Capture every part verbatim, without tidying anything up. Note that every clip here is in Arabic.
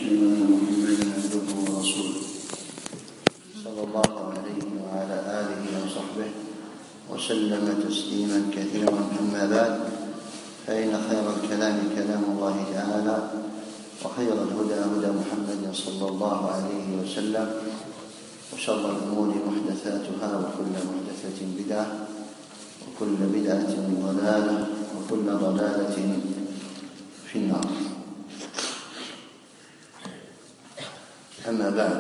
وأشهد أن محمدا عبده ورسوله صلى الله عليه وعلى آله وصحبه وسلم تسليما كثيرا. أما بعد، فإن خير الكلام كلام الله تعالى، وخير الهدى هدى محمد صلى الله عليه وسلم، وشر الأمور محدثاتها، وكل محدثة بدعة، وكل بدعة ضلالة، وكل ضلالة في النار. أما بعد،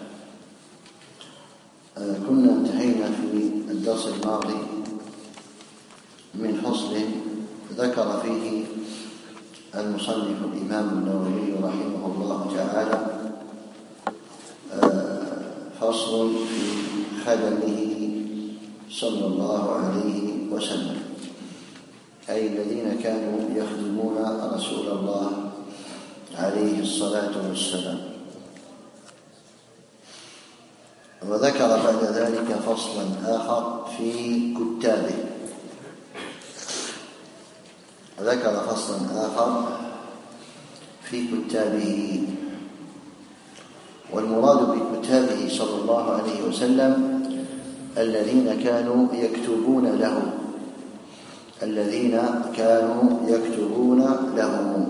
كنا انتهينا في الدرس الماضي من فصل ذكر فيه المصنف الإمام النووي رحمه الله تعالى فصل في خدمه صلى الله عليه وسلم، أي الذين كانوا يخدمون رسول الله عليه الصلاة والسلام. وذكر بعد ذلك فصلا آخر في كتابه ذكر فصلا آخر في كتابه والمراد بكتابه صلى الله عليه وسلم الذين كانوا يكتبون له الذين كانوا يكتبون له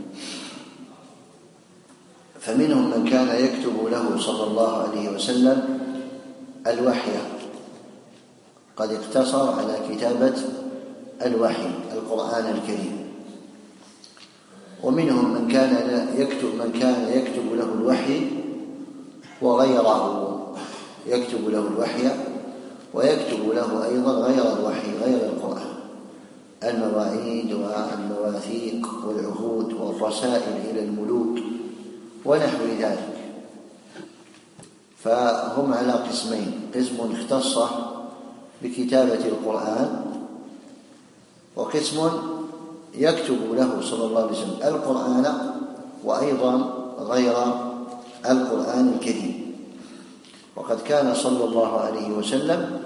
فمنهم من كان يكتب له صلى الله عليه وسلم الوحي، قد اقتصر على كتابة الوحي القرآن الكريم. ومنهم من كان يكتب من كان يكتب له الوحي وغيره يكتب له الوحي ويكتب له أيضا غير الوحي غير القرآن، المواعيد والمواثيق والعهود والرسائل إلى الملوك ونحو ذلك. فهم على قسمين: قسم اختص بكتابة القرآن، وقسم يكتب له صلى الله عليه وسلم القرآن وأيضا غير القرآن الكريم. وقد كان صلى الله عليه وسلم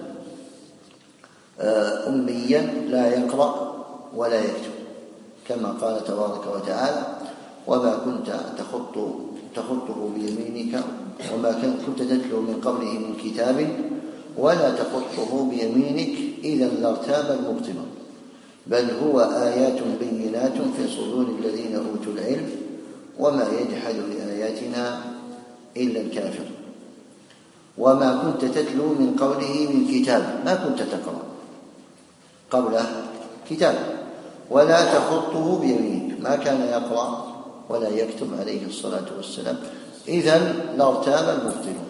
أميا لا يقرأ ولا يكتب، كما قال تبارك وتعالى: وما كنت تخط تخطه بيمينك وما كنت تتلو من قبله من كتاب ولا تخطه بيمينك إذا لارتاب المبطلون بل هو آيات بينات في صدور الذين أوتوا العلم وما يجحد بآياتنا إلا الكافر. وما كنت تتلو من قبله من كتاب، ما كنت تقرأ قبله كتاب، ولا تخطه بيمينك، ما كان يقرأ ولا يكتب عليه الصلاة والسلام، إذن لارتاب المبطلون.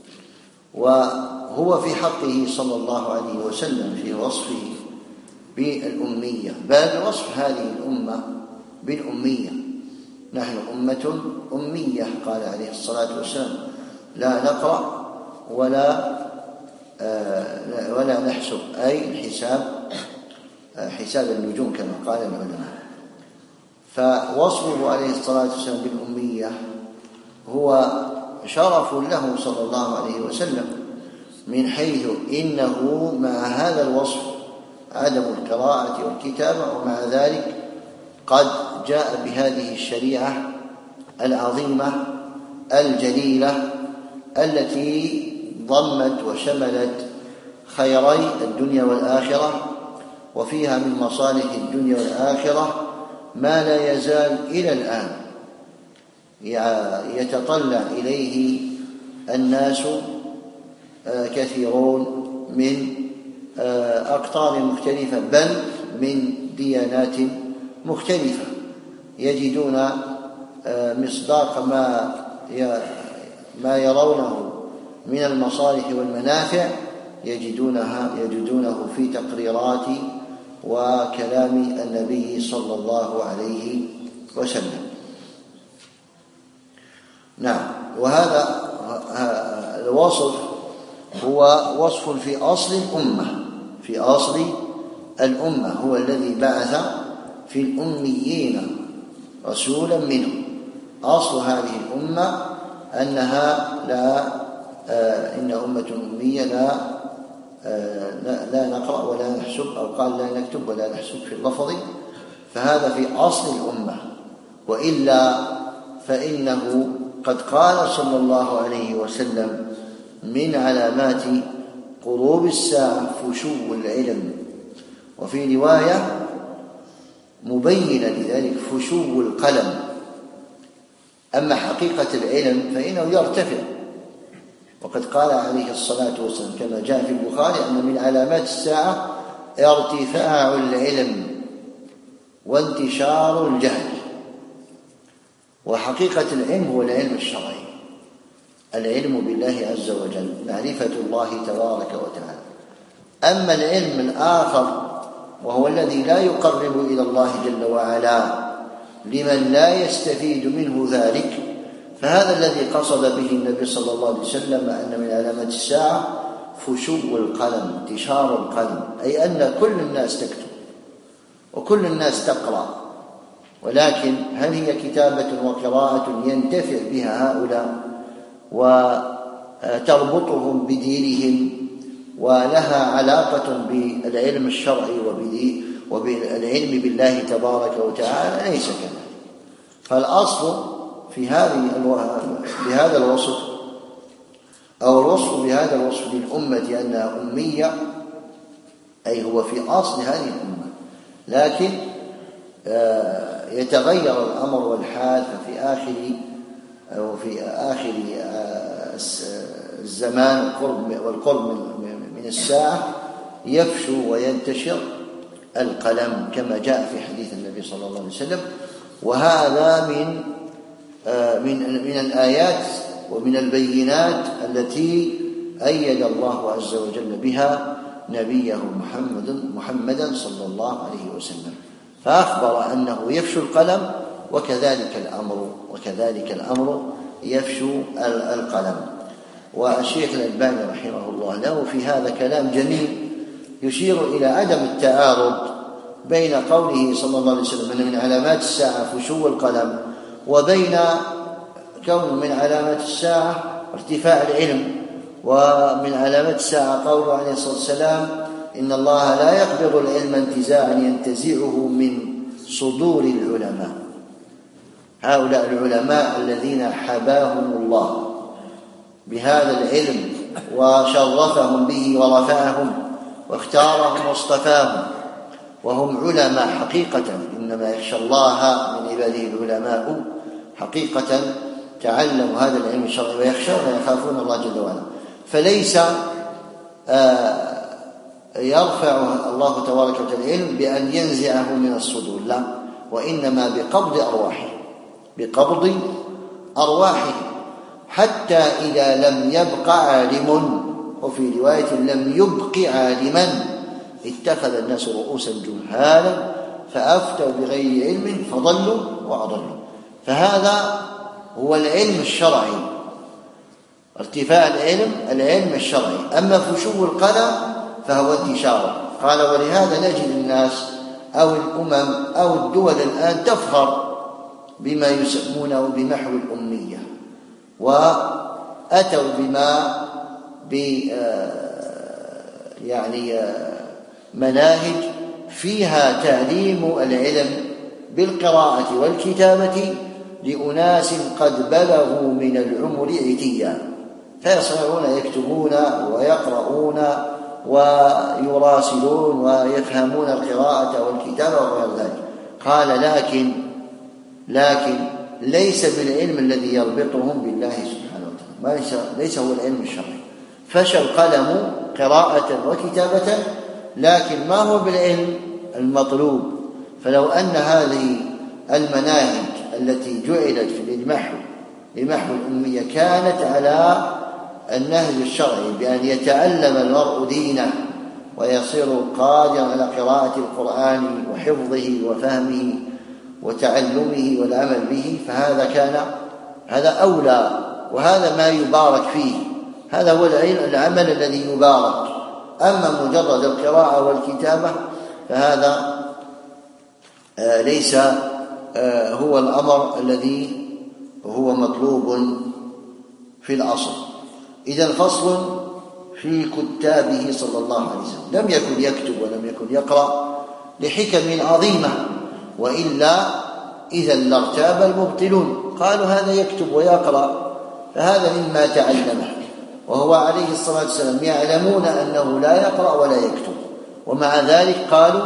وهو في حقه صلى الله عليه وسلم في وصفه بالأمية، بل وصف هذه الأمة بالأمية: نحن أمة أمية، قال عليه الصلاة والسلام: لا نقرأ ولا آه ولا نحسب، أي الحساب آه حساب النجوم كما قال العلماء. فوصفه عليه الصلاة والسلام بالأمية هو شرف له صلى الله عليه وسلم، من حيث إنه مع هذا الوصف عدم القراءة والكتابة، ومع ذلك قد جاء بهذه الشريعة العظيمة الجليلة التي ضمت وشملت خيري الدنيا والآخرة، وفيها من مصالح الدنيا والآخرة ما لا يزال إلى الآن يتطلع إليه الناس كثيرون من أقطار مختلفة، بل من ديانات مختلفة، يجدون مصداق ما ما يرونه من المصالح والمنافع يجدونها يجدونه في تقريرات وكلام النبي صلى الله عليه وسلم. نعم، وهذا الوصف هو وصف في أصل الأمة في أصل الأمة هو الذي بعث في الأميين رسولا منهم. أصل هذه الأمة أنها لا آه إن أمة أمية لا, آه لا لا نقرأ ولا نحسب، أو قال لا نكتب ولا نحسب في اللفظ، فهذا في أصل الأمة. وإلا فإنه قد قال صلى الله عليه وسلم: من علامات قروب الساعة فشو العلم. وفي رواية مبينة لذلك: فشو القلم. أما حقيقة العلم فإنه يرتفع، وقد قال عليه الصلاة والسلام كما جاء في البخاري أن من علامات الساعة ارتفاع العلم وانتشار الجهل. وحقيقة العلم هو العلم الشرعي، العلم بالله عز وجل، معرفة الله تبارك وتعالى. أما العلم الآخر وهو الذي لا يقرب إلى الله جل وعلا لمن لا يستفيد منه ذلك، فهذا الذي قصد به النبي صلى الله عليه وسلم أن من علامات الساعة فشو القلم، انتشار القلم، أي أن كل الناس تكتب وكل الناس تقرأ، ولكن هل هي كتابة وقراءة ينتفع بها هؤلاء وتربطهم بدينهم ولها علاقة بالعلم الشرعي وبالعلم بالله تبارك وتعالى؟ ليس كذلك. فالأصل في هذه بهذا الوصف أو الوصف بهذا الوصف للأمة أنها أمية، أي هو في أصل هذه الأمة، لكن يتغير الأمر والحال، ففي آخر أو في آخر الزمان والقرب من الساعة يفشو وينتشر القلم كما جاء في حديث النبي صلى الله عليه وسلم. وهذا من من من الآيات ومن البينات التي أيد الله عز وجل بها نبيه محمد محمدا صلى الله عليه وسلم، فأخبر أنه يفشو القلم، وكذلك الأمر وكذلك الأمر يفشو القلم. والشيخ الألباني رحمه الله له في هذا كلام جميل يشير إلى عدم التعارض بين قوله صلى الله عليه وسلم أن من علامات الساعة فشو القلم، وبين كون من علامات الساعة ارتفاع العلم، ومن علامات الساعة قوله عليه الصلاة والسلام: إن الله لا يقبض العلم انتزاعا ينتزعه من صدور العلماء. هؤلاء العلماء الذين حباهم الله بهذا العلم وشرفهم به ورفعهم واختارهم واصطفاهم، وهم علماء حقيقة، إنما يخشى الله من عباده العلماء حقيقة، تعلموا هذا العلم الشرعي ويخشون ويخافون الله جل وعلا. فليس يرفع الله تبارك وتعالى العلم بأن ينزعه من الصدور، لا، وإنما بقبض أرواحه بقبض أرواحه حتى إذا لم يبق عالم، وفي رواية لم يبق عالما، اتخذ الناس رؤوسا جهالا فأفتوا بغير علم فضلوا وأضلوا. فهذا هو العلم الشرعي، ارتفاع العلم العلم الشرعي. أما فشو القلم فهو انتشاره. قال: ولهذا نجد الناس أو الأمم أو الدول الآن تفخر بما يسمونه بمحو الأمية، وأتوا بما ب يعني مناهج فيها تعليم العلم بالقراءة والكتابة لأناس قد بلغوا من العمر عتيا، فيصيرون يكتبون ويقرؤون ويراسلون ويفهمون القراءة والكتابة وغير ذلك. قال: لكن لكن ليس بالعلم الذي يربطهم بالله سبحانه وتعالى، ليس ليس هو العلم الشرعي. فشى القلم قراءة وكتابة، لكن ما هو بالعلم المطلوب. فلو أن هذه المناهج التي جعلت في المحو لمحو الأمية كانت على النهج الشرعي بأن يتعلم المرء دينه ويصير قادرا على قراءة القرآن وحفظه وفهمه وتعلمه والعمل به، فهذا كان هذا أولى، وهذا ما يبارك فيه، هذا هو العمل الذي يبارك. أما مجرد القراءة والكتابة فهذا ليس هو الأمر الذي هو مطلوب في الأصل. إذن فصل في كتابه صلى الله عليه وسلم: لم يكن يكتب ولم يكن يقرأ لحكم عظيمة، وإلا إذا لارتاب المبطلون. قالوا هذا يكتب ويقرأ، فهذا مما تعلمه، وهو عليه الصلاة والسلام يعلمون أنه لا يقرأ ولا يكتب، ومع ذلك قالوا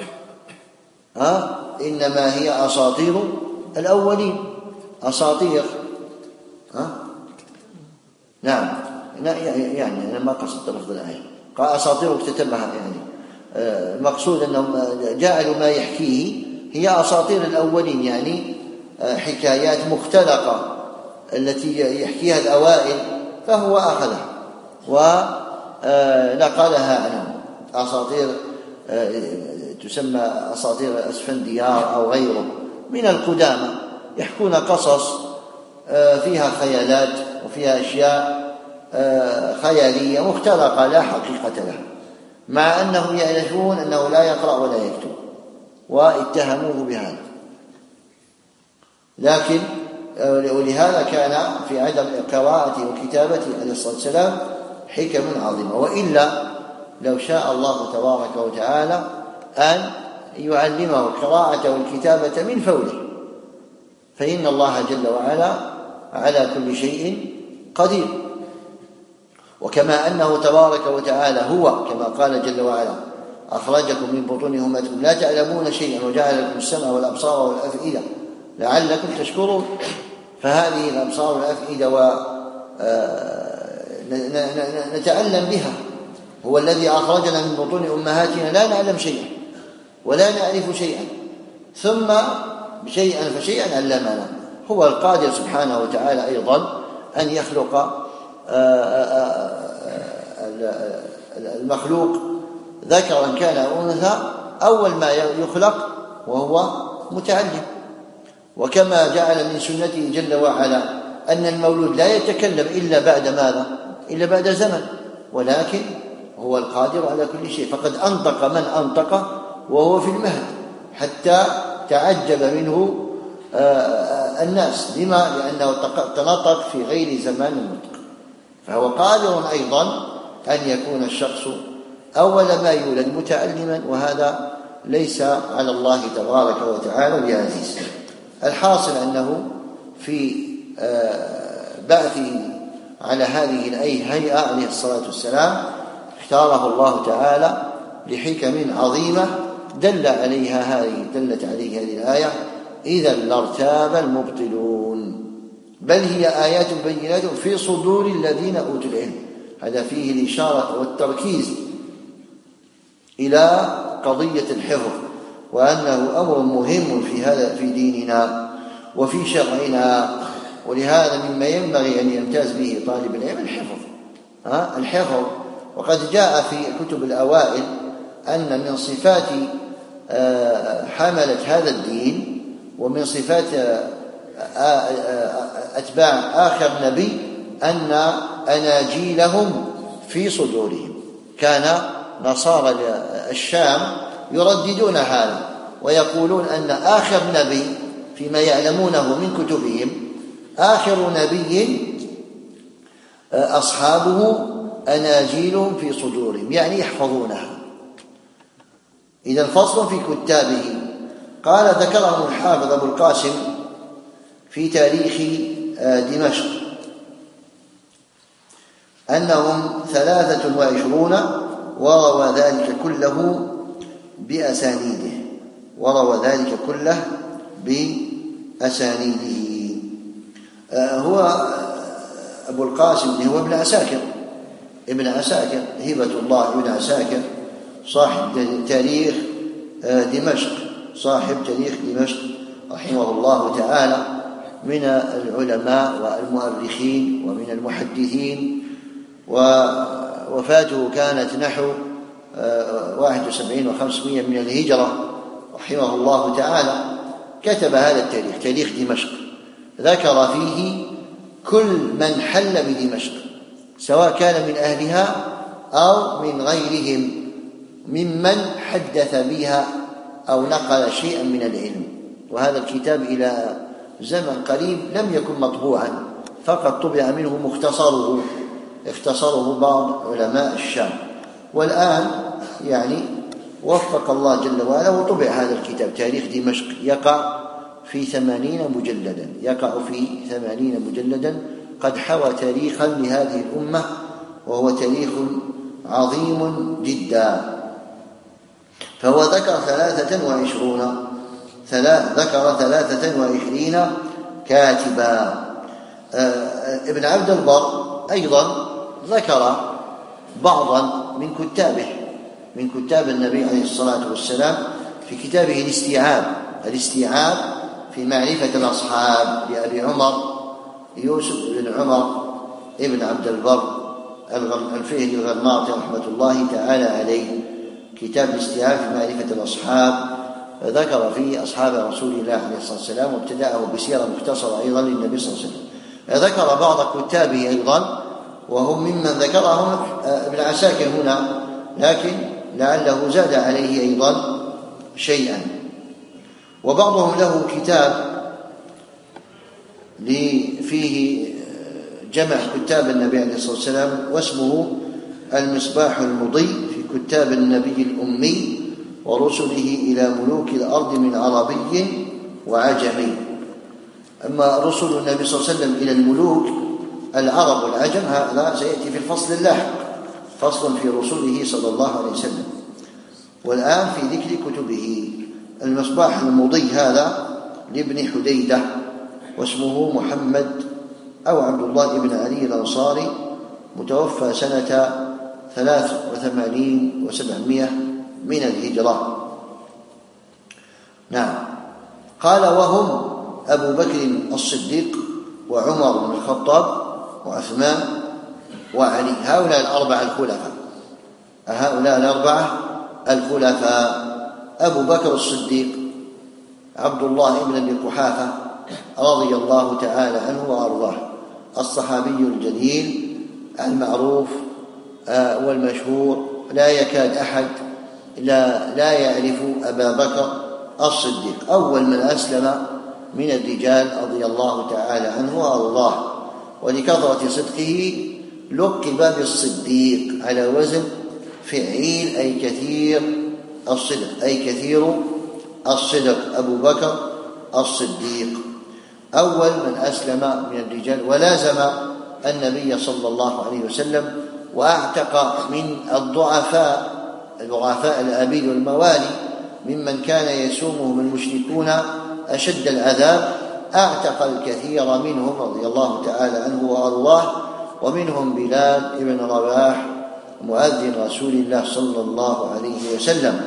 ها إنما هي أساطير الأولين. أساطير ها نعم يعني أنا ما قصدت لفظ الآية، قال أساطير اكتتبها، يعني المقصود أنهم جعلوا ما يحكيه هي أساطير الأولين، يعني حكايات مختلقة التي يحكيها الأوائل، فهو أخذها ونقلها عنهم. أساطير تسمى أساطير الأسفنديار أو غيره من القدامى، يحكون قصص فيها خيالات وفيها أشياء خيالية مختلقة لا حقيقة لها، مع أنهم يعرفون أنه لا يقرأ ولا يكتب، واتهموه بهذا. لكن ولهذا كان في عدم قراءته وكتابته عليه الصلاة والسلام حكم عظيمة، وإلا لو شاء الله تبارك وتعالى أن يعلمه القراءة والكتابة من فوره، فإن الله جل وعلا على كل شيء قدير. وكما أنه تبارك وتعالى هو كما قال جل وعلا أخرجكم من بطون أمهاتكم لا تعلمون شيئا وجعل لكم السمع والأبصار والأفئدة لعلكم تشكرون، فهذه الأبصار والأفئدة ونتعلم بها. هو الذي أخرجنا من بطون أمهاتنا لا نعلم شيئا ولا نعرف شيئا، ثم شيئا فشيئا علمنا. هو القادر سبحانه وتعالى أيضا أن يخلق المخلوق ذكرا كان أو أنثى أول ما يخلق وهو متعلم. وكما جعل من سنته جل وعلا أن المولود لا يتكلم إلا بعد ماذا؟ إلا بعد زمن، ولكن هو القادر على كل شيء، فقد أنطق من أنطق وهو في المهد حتى تعجب منه الناس. لما؟ لأنه تنطق في غير زمان النطق، فهو قادر أيضا أن يكون الشخص أول ما يولد متعلما، وهذا ليس على الله تبارك وتعالى بعزيز. الحاصل أنه في بعثه على هذه الهيئة عليه الصلاة والسلام اختاره الله تعالى لحكم عظيمة دل عليها هذه دلت عليها هذه الآية إذا لارتاب المبطلون، بل هي آيات بينات في صدور الذين أوتوا العلم. هذا فيه الإشارة والتركيز إلى قضية الحفظ، وأنه أمر مهم في هذا في ديننا وفي شرعنا، ولهذا مما ينبغي أن يمتاز به طالب العلم الحفظ ها الحفظ. وقد جاء في كتب الأوائل أن من صفات حملة هذا الدين ومن صفات أتباع آخر نبي أن أناجيلهم في صدورهم. كان نصارى الشام يرددون هذا ويقولون أن آخر نبي فيما يعلمونه من كتبهم آخر نبي أصحابه أناجيلهم في صدورهم، يعني يحفظونها. إذا فصل في كتابه. قال ذكرهم الحافظ أبو القاسم في تاريخ دمشق أنهم ثلاثة وعشرون وروى ذلك كله بأسانيده وروى ذلك كله بأسانيده. هو أبو القاسم هو ابن عساكر ابن عساكر هبة الله ابن عساكر صاحب تاريخ دمشق صاحب تاريخ دمشق رحمه الله تعالى، من العلماء والمؤرخين ومن المحدثين، ووفاته كانت نحو واحد وسبعين وخمسمائة من الهجرة رحمه الله تعالى. كتب هذا التاريخ تاريخ دمشق، ذكر فيه كل من حل بدمشق سواء كان من أهلها أو من غيرهم ممن حدث بها أو نقل شيئا من العلم. وهذا الكتاب إلى زمن قريب لم يكن مطبوعا، فقط طبع منه مختصره اختصره بعض علماء الشام، والآن يعني وفق الله جل وعلا وطبع هذا الكتاب تاريخ دمشق يقع في ثمانين مجلدا يقع في ثمانين مجلدا قد حوى تاريخا لهذه الأمة، وهو تاريخ عظيم جدا. فهو ذكر ثلاثة وعشرون ذكر ثلاثة وعشرين كاتبا. ابن عبد البر أيضا ذكر بعضا من كتابه من كتاب النبي عليه الصلاة والسلام في كتابه الاستيعاب الاستيعاب في معرفة الأصحاب لأبي عمر يوسف بن عمر ابن عبد البر الفهري الغرناطي رحمة الله تعالى عليه، كتاب الاستيعاب في معرفة الأصحاب، ذكر فيه أصحاب رسول الله عليه الصلاة والسلام، وابتدأه بسيرة مختصرة أيضا للنبي صلى الله عليه وسلم. ذكر بعض كتابه أيضا وهم ممن ذكرهم ابن عساكر هنا، لكن لعله زاد عليه أيضا شيئا. وبعضهم له كتاب فيه جمع كتاب النبي عليه الصلاة والسلام واسمه المصباح المضيء في كتاب النبي الأمي ورسله إلى ملوك الأرض من عربي وعجمي. أما رسل النبي صلى الله عليه وسلم إلى الملوك العرب والعجم هذا سيأتي في الفصل اللاحق، فصل في رسله صلى الله عليه وسلم. والآن في ذكر كتبه. المصباح المضيء هذا لابن حديدة واسمه محمد أو عبد الله بن علي الأنصاري، متوفى سنة ثلاث وثمانين وسبعمائة من الهجرة. نعم. قال وهم أبو بكر الصديق وعمر بن الخطاب وعثمان وعلي، هؤلاء الأربعة الخلفاء هؤلاء الأربعة الخلفاء أبو بكر الصديق عبد الله بن أبي قحافة رضي الله تعالى عنه وأرضاه، الصحابي الجليل المعروف والمشهور، لا يكاد أحد لا, لا يعرف أبا بكر الصديق، أول من أسلم من الرجال رضي الله تعالى عنه وأرضاه. ولكثرة صدقه لقب بالصديق على وزن فعيل، أي كثير الصدق أي كثير الصدق أبو بكر الصديق أول من أسلم من الرجال، ولازم النبي صلى الله عليه وسلم، وأعتق من الضعفاء الضعفاء الآبيل والموالي ممن كان يسومهم المشركون أشد العذاب، أعتق الكثير منهم رضي الله تعالى عنه وأرضاه، ومنهم بلال بن رباح مؤذن رسول الله صلى الله عليه وسلم،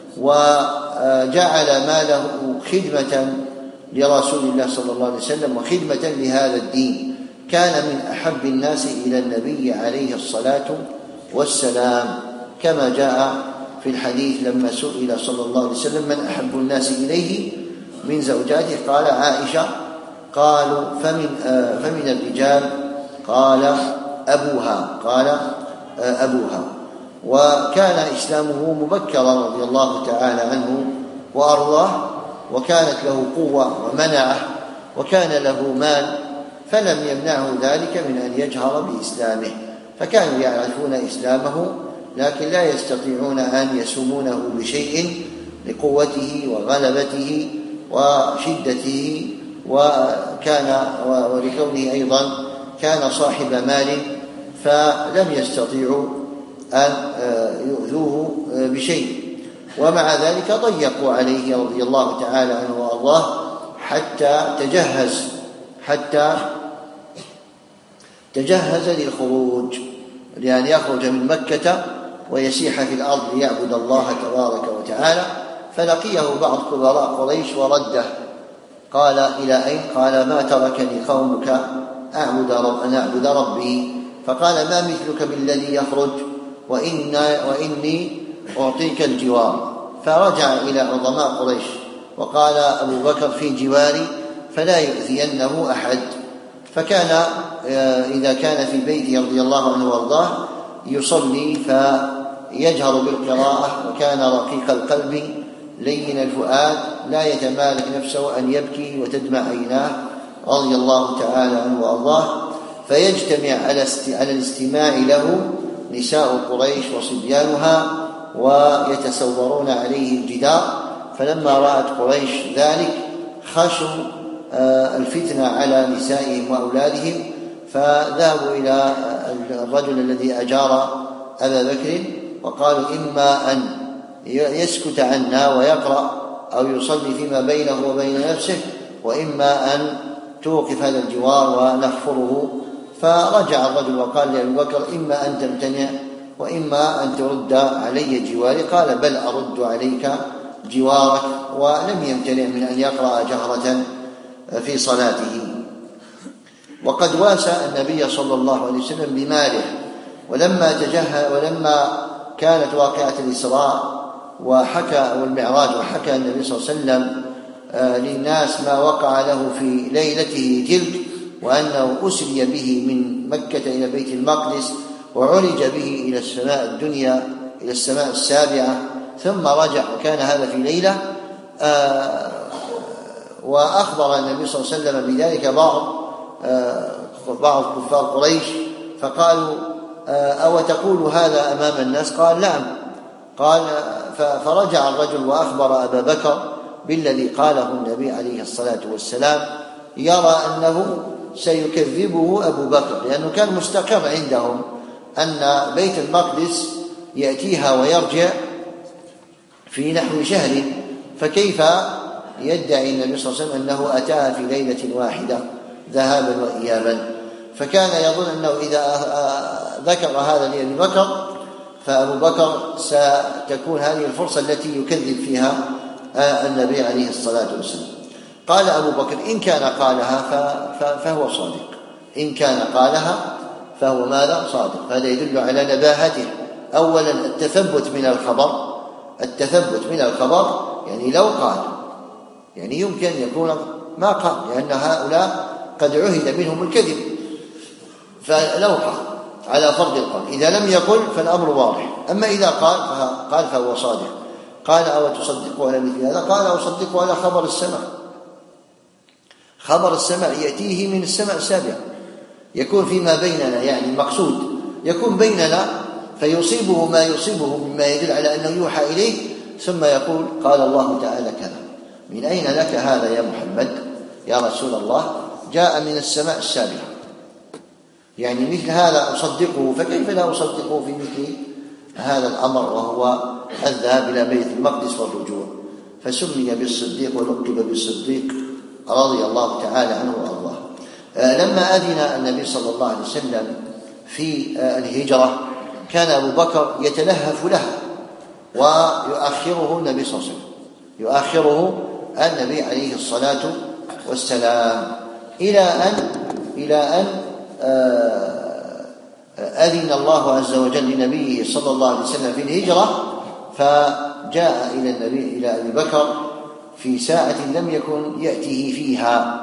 وجعل ماله خدمة لرسول الله صلى الله عليه وسلم وخدمة لهذا الدين. كان من أحب الناس إلى النبي عليه الصلاة والسلام، كما جاء في الحديث لما سئل صلى الله عليه وسلم من أحب الناس إليه من زوجاته قال عائشة، قالوا فمن, فمن الرجال قال أبوها قال أبوها. وكان إسلامه مبكرا رضي الله تعالى عنه وأرضاه، وكانت له قوة ومنعه، وكان له مال، فلم يمنعه ذلك من أن يجهر بإسلامه، فكانوا يعرفون إسلامه لكن لا يستطيعون أن يسومونه بشيء لقوته وغلبته وشدته، وكان ولكونه أيضا كان صاحب مال فلم يستطيعوا أن يؤذوه بشيء. ومع ذلك ضيقوا عليه رضي الله تعالى عنه وأرضاه حتى تجهز حتى تجهز للخروج، لأن يخرج من مكة ويسيح في الأرض ليعبد الله تبارك وتعالى. فلقيه بعض كبراء قريش ورده، قال إلى أين؟ قال ما تركني قومك أعبد رب أن أعبد ربي. فقال ما مثلك بالذي يخرج وإن وإني أعطيك الجوار. فرجع إلى عظماء قريش وقال أبو بكر في جواري فلا يؤذينه أحد. فكان إذا كان في بيته رضي الله عنه وارضاه يصلي فيجهر بالقراءة، وكان رقيق القلب لين الفؤاد لا يتمالك نفسه أن يبكي وتدمع عيناه رضي الله تعالى عنه وارضاه. فيجتمع على الاستماع له نساء قريش وصبيانها ويتسورون عليه الجدار. فلما رأت قريش ذلك خشوا الفتنة على نسائهم وأولادهم، فذهبوا إلى الرجل الذي أجار أبا بكر وقالوا إما أن يسكت عنا ويقرأ أو يصلي فيما بينه وبين نفسه، وإما أن توقف هذا الجوار ونخفره. فرجع الرجل وقال لأبي بكر إما أن تمتنع وإما أن ترد علي جواري. قال بل أرد عليك جوارك، ولم يمتنع من أن يقرأ جهرة في صلاته. وقد واسى النبي صلى الله عليه وسلم بماله، ولما تجهز ولما كانت واقعة الإسراء وحكى والمعراج وحكى النبي صلى الله عليه وسلم للناس ما وقع له في ليلته تلك، وأنه أسري به من مكة إلى بيت المقدس وعرج به إلى السماء الدنيا إلى السماء السابعة ثم رجع، وكان هذا في ليلة. آه وأخبر النبي صلى الله عليه وسلم بذلك بعض آه بعض كفار قريش، فقالوا آه أو تقول هذا أمام الناس؟ قال نعم. قال فرجع الرجل وأخبر أبا بكر بالذي قاله النبي عليه الصلاة والسلام، يرى أنه سيكذبه أبو بكر، لأنه كان مستقر عندهم أن بيت المقدس يأتيها ويرجع في نحو شهر، فكيف يدعي النبي صلى الله عليه وسلم أنه أتاها في ليلة واحدة ذهابا وإيابا؟ فكان يظن أنه إذا ذكر هذا لأبي بكر فأبو بكر ستكون هذه الفرصة التي يكذب فيها النبي عليه الصلاة والسلام. قال أبو بكر إن كان قالها فهو صادق، إن كان قالها فهو ماذا؟ صادق. هذا يدل على نباهته. أولا التثبت من الخبر، التثبت من الخبر يعني لو قال، يعني يمكن يكون ما قال، لأن هؤلاء قد عهد منهم الكذب، فلو قال على فرض القول، إذا لم يقل فالأمر واضح. أما إذا قال قال فهو صادق. قال أو تصدقوا على مثل هذا؟ قال أو صدقوا على خبر السماء. خبر السماء يأتيه من السماء السابعة، يكون فيما بيننا، يعني المقصود يكون بيننا فيصيبه ما يصيبه مما يدل على أنه يوحى إليه، ثم يقول قال الله تعالى كذا. من أين لك هذا يا محمد يا رسول الله؟ جاء من السماء السابعة، يعني مثل هذا أصدقه، فكيف لا أصدقه في مثل هذا الأمر وهو الذهاب إلى بيت المقدس والرجوع؟ فسمي بالصديق ولقب بالصديق رضي الله تعالى عنه وأرضاه. لما أذن النبي صلى الله عليه وسلم في الهجرة كان أبو بكر يتلهف له ويؤخره النبي صلى الله عليه وسلم، يؤخره النبي عليه الصلاة والسلام، إلى أن إلى أن أذن الله عز وجل لنبيه صلى الله عليه وسلم في الهجرة، فجاء إلى النبي إلى أبي بكر في ساعة لم يكن يأتيه فيها،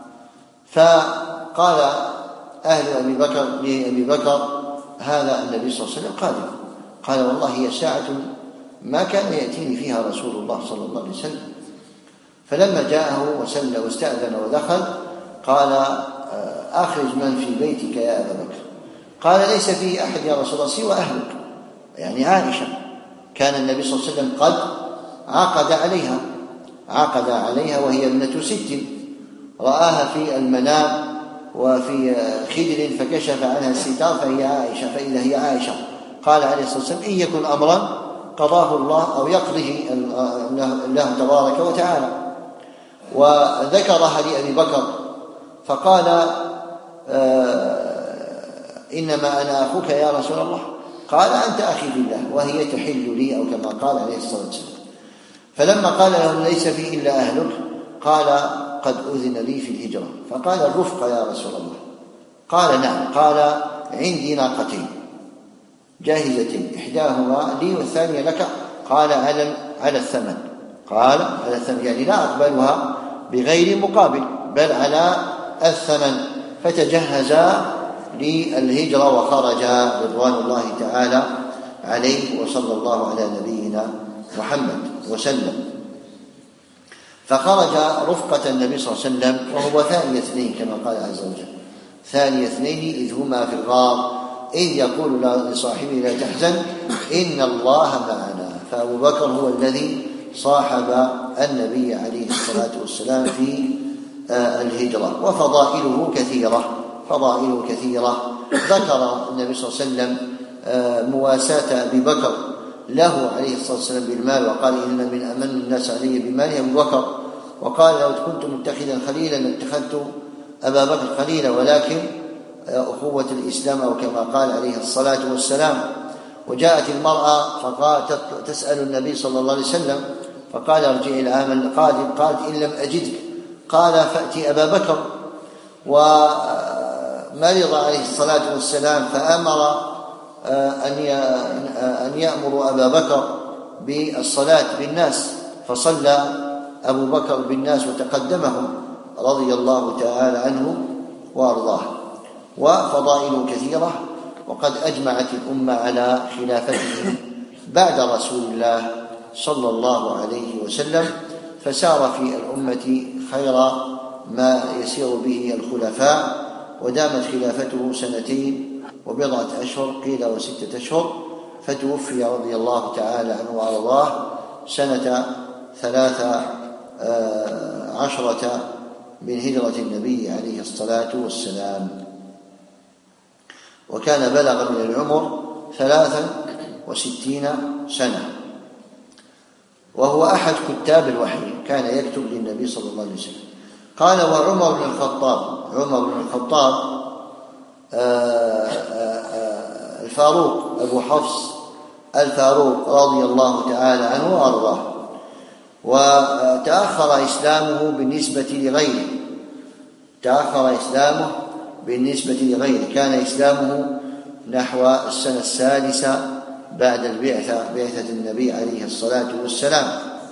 فقال أهل أبي بكر لأبي بكر هذا النبي صلى الله عليه وسلم قادم. قال والله هي ساعة ما كان يأتيني فيها رسول الله صلى الله عليه وسلم. فلما جاءه وسلم واستأذن ودخل قال أخرج من في بيتك يا أبا بكر. قال ليس فيه أحد يا رسول الله سوى أهلك، يعني عائشة. كان النبي صلى الله عليه وسلم قد عقد عليها عقد عليها وهي ابنة ست، رآها في المنام وفي خدر فكشف عنها الستار فهي عائشة، فإذا هي عائشة. قال عليه الصلاة والسلام إن يكن أمرا قضاه الله أو يقضيه الله تبارك وتعالى. وذكرها لأبي بكر فقال إنما أنا أخوك يا رسول الله. قال أنت أخي بالله وهي تحل لي، أو كما قال عليه الصلاة والسلام. فلما قال له ليس فيه إلا أهلك قال قد أذن لي في الهجرة. فقال الرفق يا رسول الله؟ قال نعم. قال عندي ناقتين جاهزتين، إحداهما لي والثانية لك. قال على على الثمن. قال على الثمن، يعني لا أقبلها بغير مقابل بل على الثمن. فتجهزا للهجرة وخرجا رضوان الله تعالى عليه وصلى الله على نبينا محمد وسلم. فخرج رفقة النبي صلى الله عليه وسلم وهو ثاني اثنين كما قال عز وجل، ثاني اثنين إذ هما في الغار إذ يقول لصاحبه لا تحزن إن الله معنا. فأبو بكر هو الذي صاحب النبي عليه الصلاة والسلام في الهجرة. وفضائله كثيرة فضائله كثيرة ذكر النبي صلى الله عليه وسلم مواساة أبي بكر له عليه الصلاة والسلام بالمال، وقال إن من أمن الناس علي بمالي أبو بكر، وقال لو كنت متخذا خليلا لاتخذت أبا بكر خليلا، ولكن أخوة الإسلام، أو كما قال عليه الصلاة والسلام. وجاءت المرأة فقالت تسأل النبي صلى الله عليه وسلم، فقال ارجعي العام القادم، قالت إن لم أجدك، قال فأتي أبا بكر. ومرض عليه الصلاة والسلام فأمر أن يأمر أبا بكر بالصلاة بالناس، فصلى أبو بكر بالناس وتقدمهم رضي الله تعالى عنه وأرضاه. وفضائله كثيرة، وقد أجمعت الأمة على خلافته بعد رسول الله صلى الله عليه وسلم، فسار في الأمة خير ما يسير به الخلفاء، ودامت خلافته سنتين وبضعة أشهر قيل وستة أشهر، فتوفي رضي الله تعالى عنه وأرضاه سنة ثلاث عشرة من هجرة النبي عليه الصلاة والسلام، وكان بلغ من العمر ثلاثا وستين سنة، وهو أحد كتاب الوحي، كان يكتب للنبي صلى الله عليه وسلم. قال وعمر بن الخطاب، عمر بن الخطاب الفاروق أبو حفص الفاروق رضي الله تعالى عنه وأرضاه، وتأخر إسلامه بالنسبة لغيره تأخر إسلامه بالنسبة لغيره كان إسلامه نحو السنة السادسة بعد البعثة، بعثة النبي عليه الصلاة والسلام.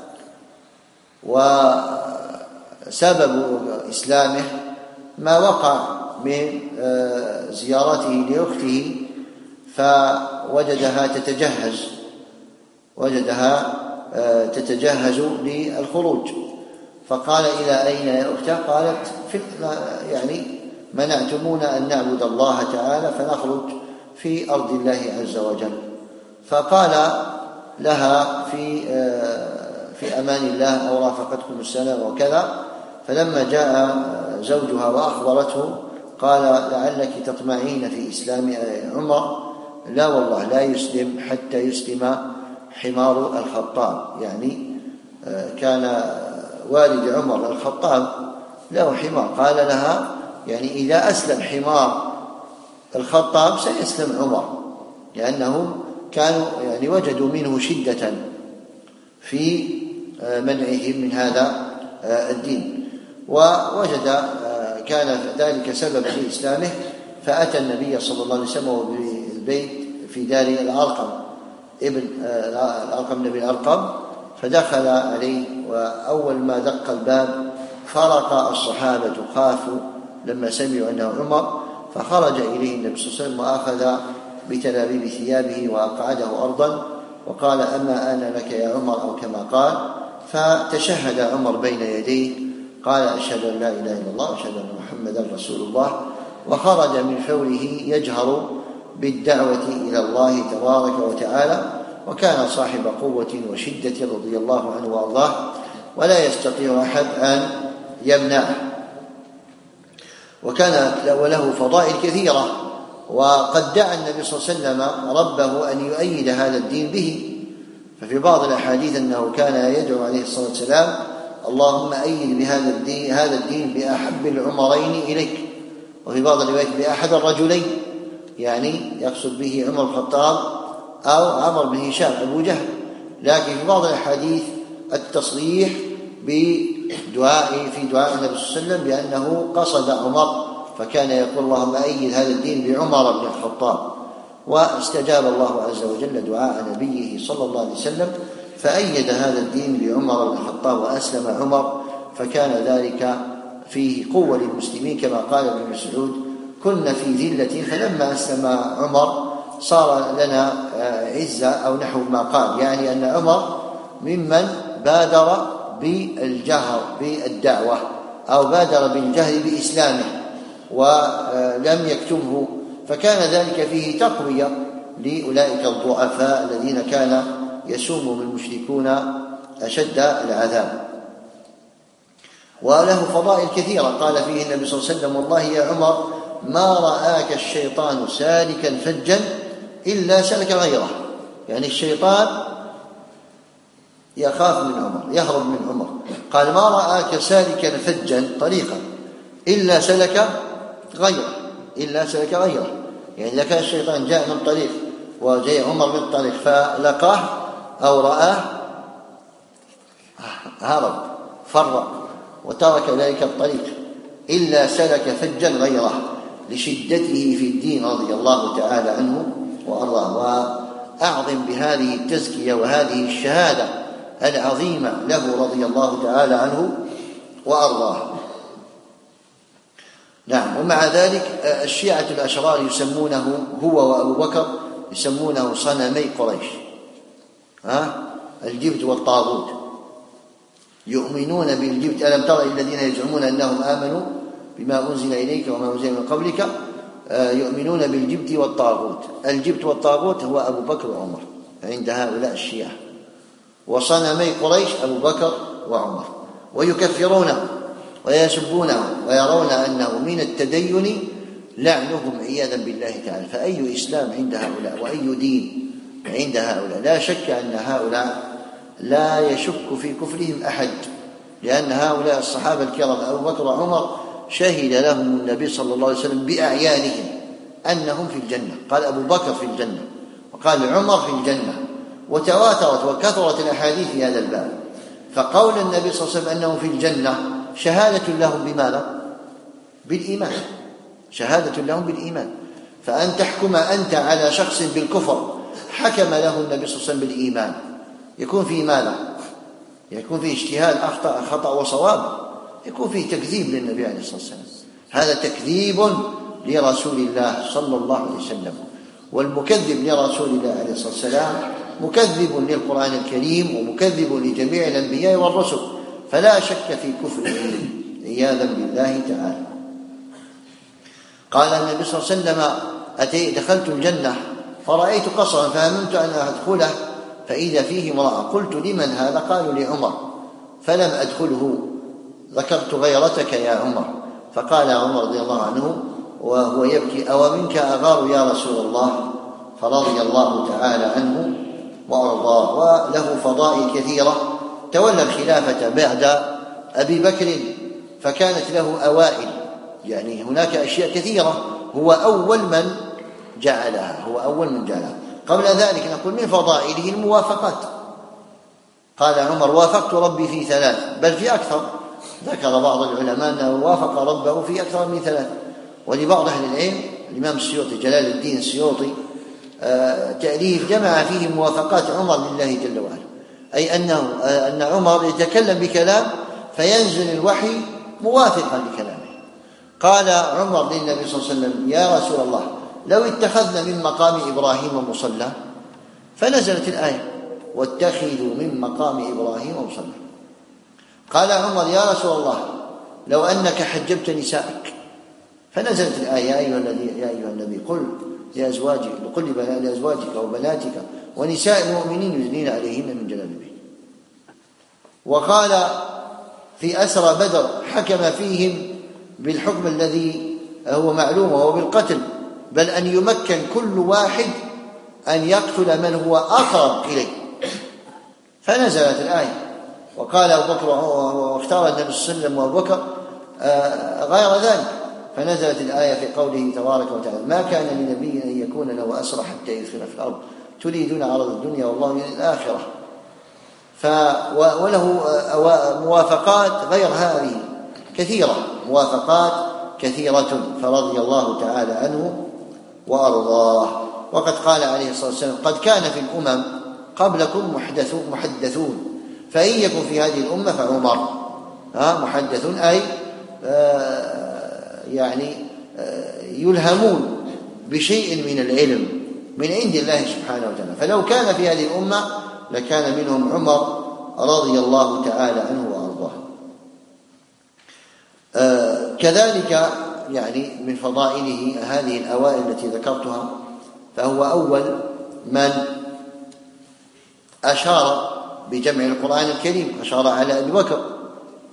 وسبب إسلامه ما وقع من زيارته لأخته، فوجدها تتجهز وجدها تتجهز للخروج، فقال إلى أين يا أختاه؟ قالت في يعني منعتمونا أن نعبد الله تعالى فنخرج في أرض الله عز وجل. فقال لها في في أمان الله أو رافقتكم السلام وكذا. فلما جاء زوجها وأخبرته قال لعلك تطمعين في إسلام عمر؟ لا والله لا يسلم حتى يسلم حمار الخطاب، يعني كان والد عمر الخطاب له حمار، قال لها يعني إذا أسلم حمار الخطاب سيسلم عمر، لأنهم كانوا يعني وجدوا منه شدة في منعهم من هذا الدين، ووجد كان ذلك سبب في إسلامه. فأتى النبي صلى الله عليه وسلم بالبيت في دار الأرقم ابن الأرقم بن الأرقم، فدخل عليه، وأول ما دق الباب فرق الصحابة، خافوا لما سمعوا أنه عمر، فخرج إليه النبي صلى الله عليه وسلم وأخذ بتلابيب ثيابه وأقعده أرضا وقال أما أنا لك يا عمر، أو كما قال. فتشهد عمر بين يديه، قال أشهد أن لا إله إلا الله وأشهد أن محمدا رسول الله، وخرج من فوره يجهر بالدعوة إلى الله تبارك وتعالى، وكان صاحب قوة وشدة رضي الله عنه وأرضاه، ولا يستطيع أحد أن يمنعه، وكان وله فضائل كثيرة. وقد دعا النبي صلى الله عليه وسلم ربه أن يؤيد هذا الدين به، ففي بعض الأحاديث أنه كان يدعو عليه الصلاة والسلام اللهم أيد بهذا الدين هذا الدين بأحب العمرين إليك، وفي بعض الروايات بأحد الرجلين، يعني يقصد به عمر الخطاب أو عمرو بن هشام أبو جهل. لكن في بعض الأحاديث التصريح بدعاء في دعاء النبي صلى الله عليه وسلم بأنه قصد عمر، فكان يقول اللهم أيد هذا الدين بعمر بن الخطاب، واستجاب الله عز وجل دعاء نبيه صلى الله عليه وسلم فأيد هذا الدين بعمر بن الخطاب وأسلم عمر، فكان ذلك فيه قوة للمسلمين، كما قال ابن مسعود كنا في ذلة فلما أسلم عمر صار لنا عزة، أو نحو ما قال، يعني أن عمر ممن بادر بالجهر بالدعوة أو بادر بالجهر بإسلامه ولم يكتمه، فكان ذلك فيه تقوية لأولئك الضعفاء الذين كان يسومهم المشركون أشد العذاب. وله فضائل كثيرة قال فيه النبي صلى الله عليه وسلم: والله يا عمر ما رآك الشيطان سالكا فجا إلا سلك غيره. يعني الشيطان يخاف من عمر، يهرب من عمر. قال: ما رآك سالكا فجا طريقا إلا سلك غيره، إلا سلك غيره. يعني إذا كان الشيطان جاء من طريق وجاء عمر من طريق فلقاه أو رآه هرب فر وترك ذلك الطريق، إلا سلك فجا غيره لشدته في الدين رضي الله تعالى عنه وأرضاه. وأعظم بهذه التزكية وهذه الشهادة العظيمة له رضي الله تعالى عنه وأرضاه. نعم. ومع ذلك الشيعة الأشرار يسمونه هو وأبو بكر يسمونه صنمي قريش، ها الجبت والطاغوت. يؤمنون بالجبت. ألم تر الذين يزعمون أنهم آمنوا بما أنزل إليك وما أنزل من قبلك يؤمنون بالجبت والطاغوت. الجبت والطاغوت هو أبو بكر وعمر عند هؤلاء الشيعة، وصنمي قريش أبو بكر وعمر. ويكفرونه ويسبونه ويرون أنه من التدين لعنهم عياذا بالله تعالى. فأي إسلام عند هؤلاء وأي دين عند هؤلاء؟ لا شك أن هؤلاء لا يشك في كفرهم أحد، لأن هؤلاء الصحابة الكرام أبو بكر وعمر شهد لهم النبي صلى الله عليه وسلم بأعيانهم أنهم في الجنة. قال أبو بكر في الجنة وقال عمر في الجنة، وتواترت وكثرت الأحاديث في هذا الباب. فقول النبي صلى الله عليه وسلم أنهم في الجنة شهادة لهم بماذا؟ بالإيمان، شهادة لهم بالإيمان. فأن تحكم أنت على شخص بالكفر حكم له النبي صلى الله عليه وسلم بالإيمان، يكون فيه ماذا؟ يكون فيه اجتهاد أخطأ خطأ وصواب، يكون فيه تكذيب للنبي عليه الصلاة والسلام. هذا تكذيب لرسول الله صلى الله عليه وسلم. والمكذب لرسول الله عليه الصلاة والسلام مكذب للقرآن الكريم ومكذب لجميع الأنبياء والرسل، فلا شك في كفره عياذا بالله تعالى. قال النبي صلى الله عليه وسلم: أتي دخلت الجنة فرأيت قصرا فهممت أن أدخله فإذا فيه امرأة، قلت لمن هذا؟ قالوا لعمر، فلم أدخله، ذكرت غيرتك يا عمر. فقال عمر رضي الله عنه وهو يبكي: أو منك أغار يا رسول الله؟ فرضي الله تعالى عنه وأرضاه. وله فضائل كثيرة. تولى الخلافة بعد أبي بكر فكانت له أوائل، يعني هناك أشياء كثيرة هو أول من جعلها، هو أول من جعلها. قبل ذلك نقول من فضائله الموافقات. قال عمر: وافقت ربي في ثلاث، بل في أكثر. ذكر بعض العلماء أنه وافق ربه في أكثر من ثلاث. ولبعض أهل العلم الإمام السيوطي جلال الدين السيوطي تأليف جمع فيه موافقات عمر لله جل وعلا، أي أنه أن عمر يتكلم بكلام فينزل الوحي موافقا لكلامه. قال عمر للنبي صلى الله عليه وسلم: يا رسول الله لو اتخذنا من مقام إبراهيم مصلى، فنزلت الآية: واتخذوا من مقام إبراهيم مصلى. قال عمر: يا رسول الله لو أنك حجبت نسائك، فنزلت الآية: يا أيها الذي يا أيها النبي قل لأزواجك قل لأزواجك وبناتك ونساء المؤمنين يدنين عليهن من جلابيبهن. وقال في أسرى بدر حكم فيهم بالحكم الذي هو معلوم وهو بالقتل، بل أن يمكن كل واحد أن يقتل من هو أقرب إليه، فنزلت الآية. وقال أبو بكر واختار النبي صلى الله عليه وسلم وأبو بكر غير ذلك، فنزلت الآية في قوله تبارك وتعالى: ما كان لنبي أن يكون له أسرى حتى يدخل في الأرض تريدون عرض الدنيا والله يريد الآخرة. وله موافقات غير هذه كثيرة، موافقات كثيرة، فرضي الله تعالى عنه وأرضاه. وقد قال عليه الصلاة والسلام: قد كان في الأمم قبلكم محدثون، فإن يكن في هذه الأمة فعمر. محدثون أي يعني يلهمون بشيء من العلم من عند الله سبحانه وتعالى. فلو كان في هذه الأمة لكان منهم عمر رضي الله تعالى عنه وأرضاه. كذلك يعني من فضائله هذه الأوائل التي ذكرتها، فهو أول من أشار بجمع القرآن الكريم، أشار على أبي بكر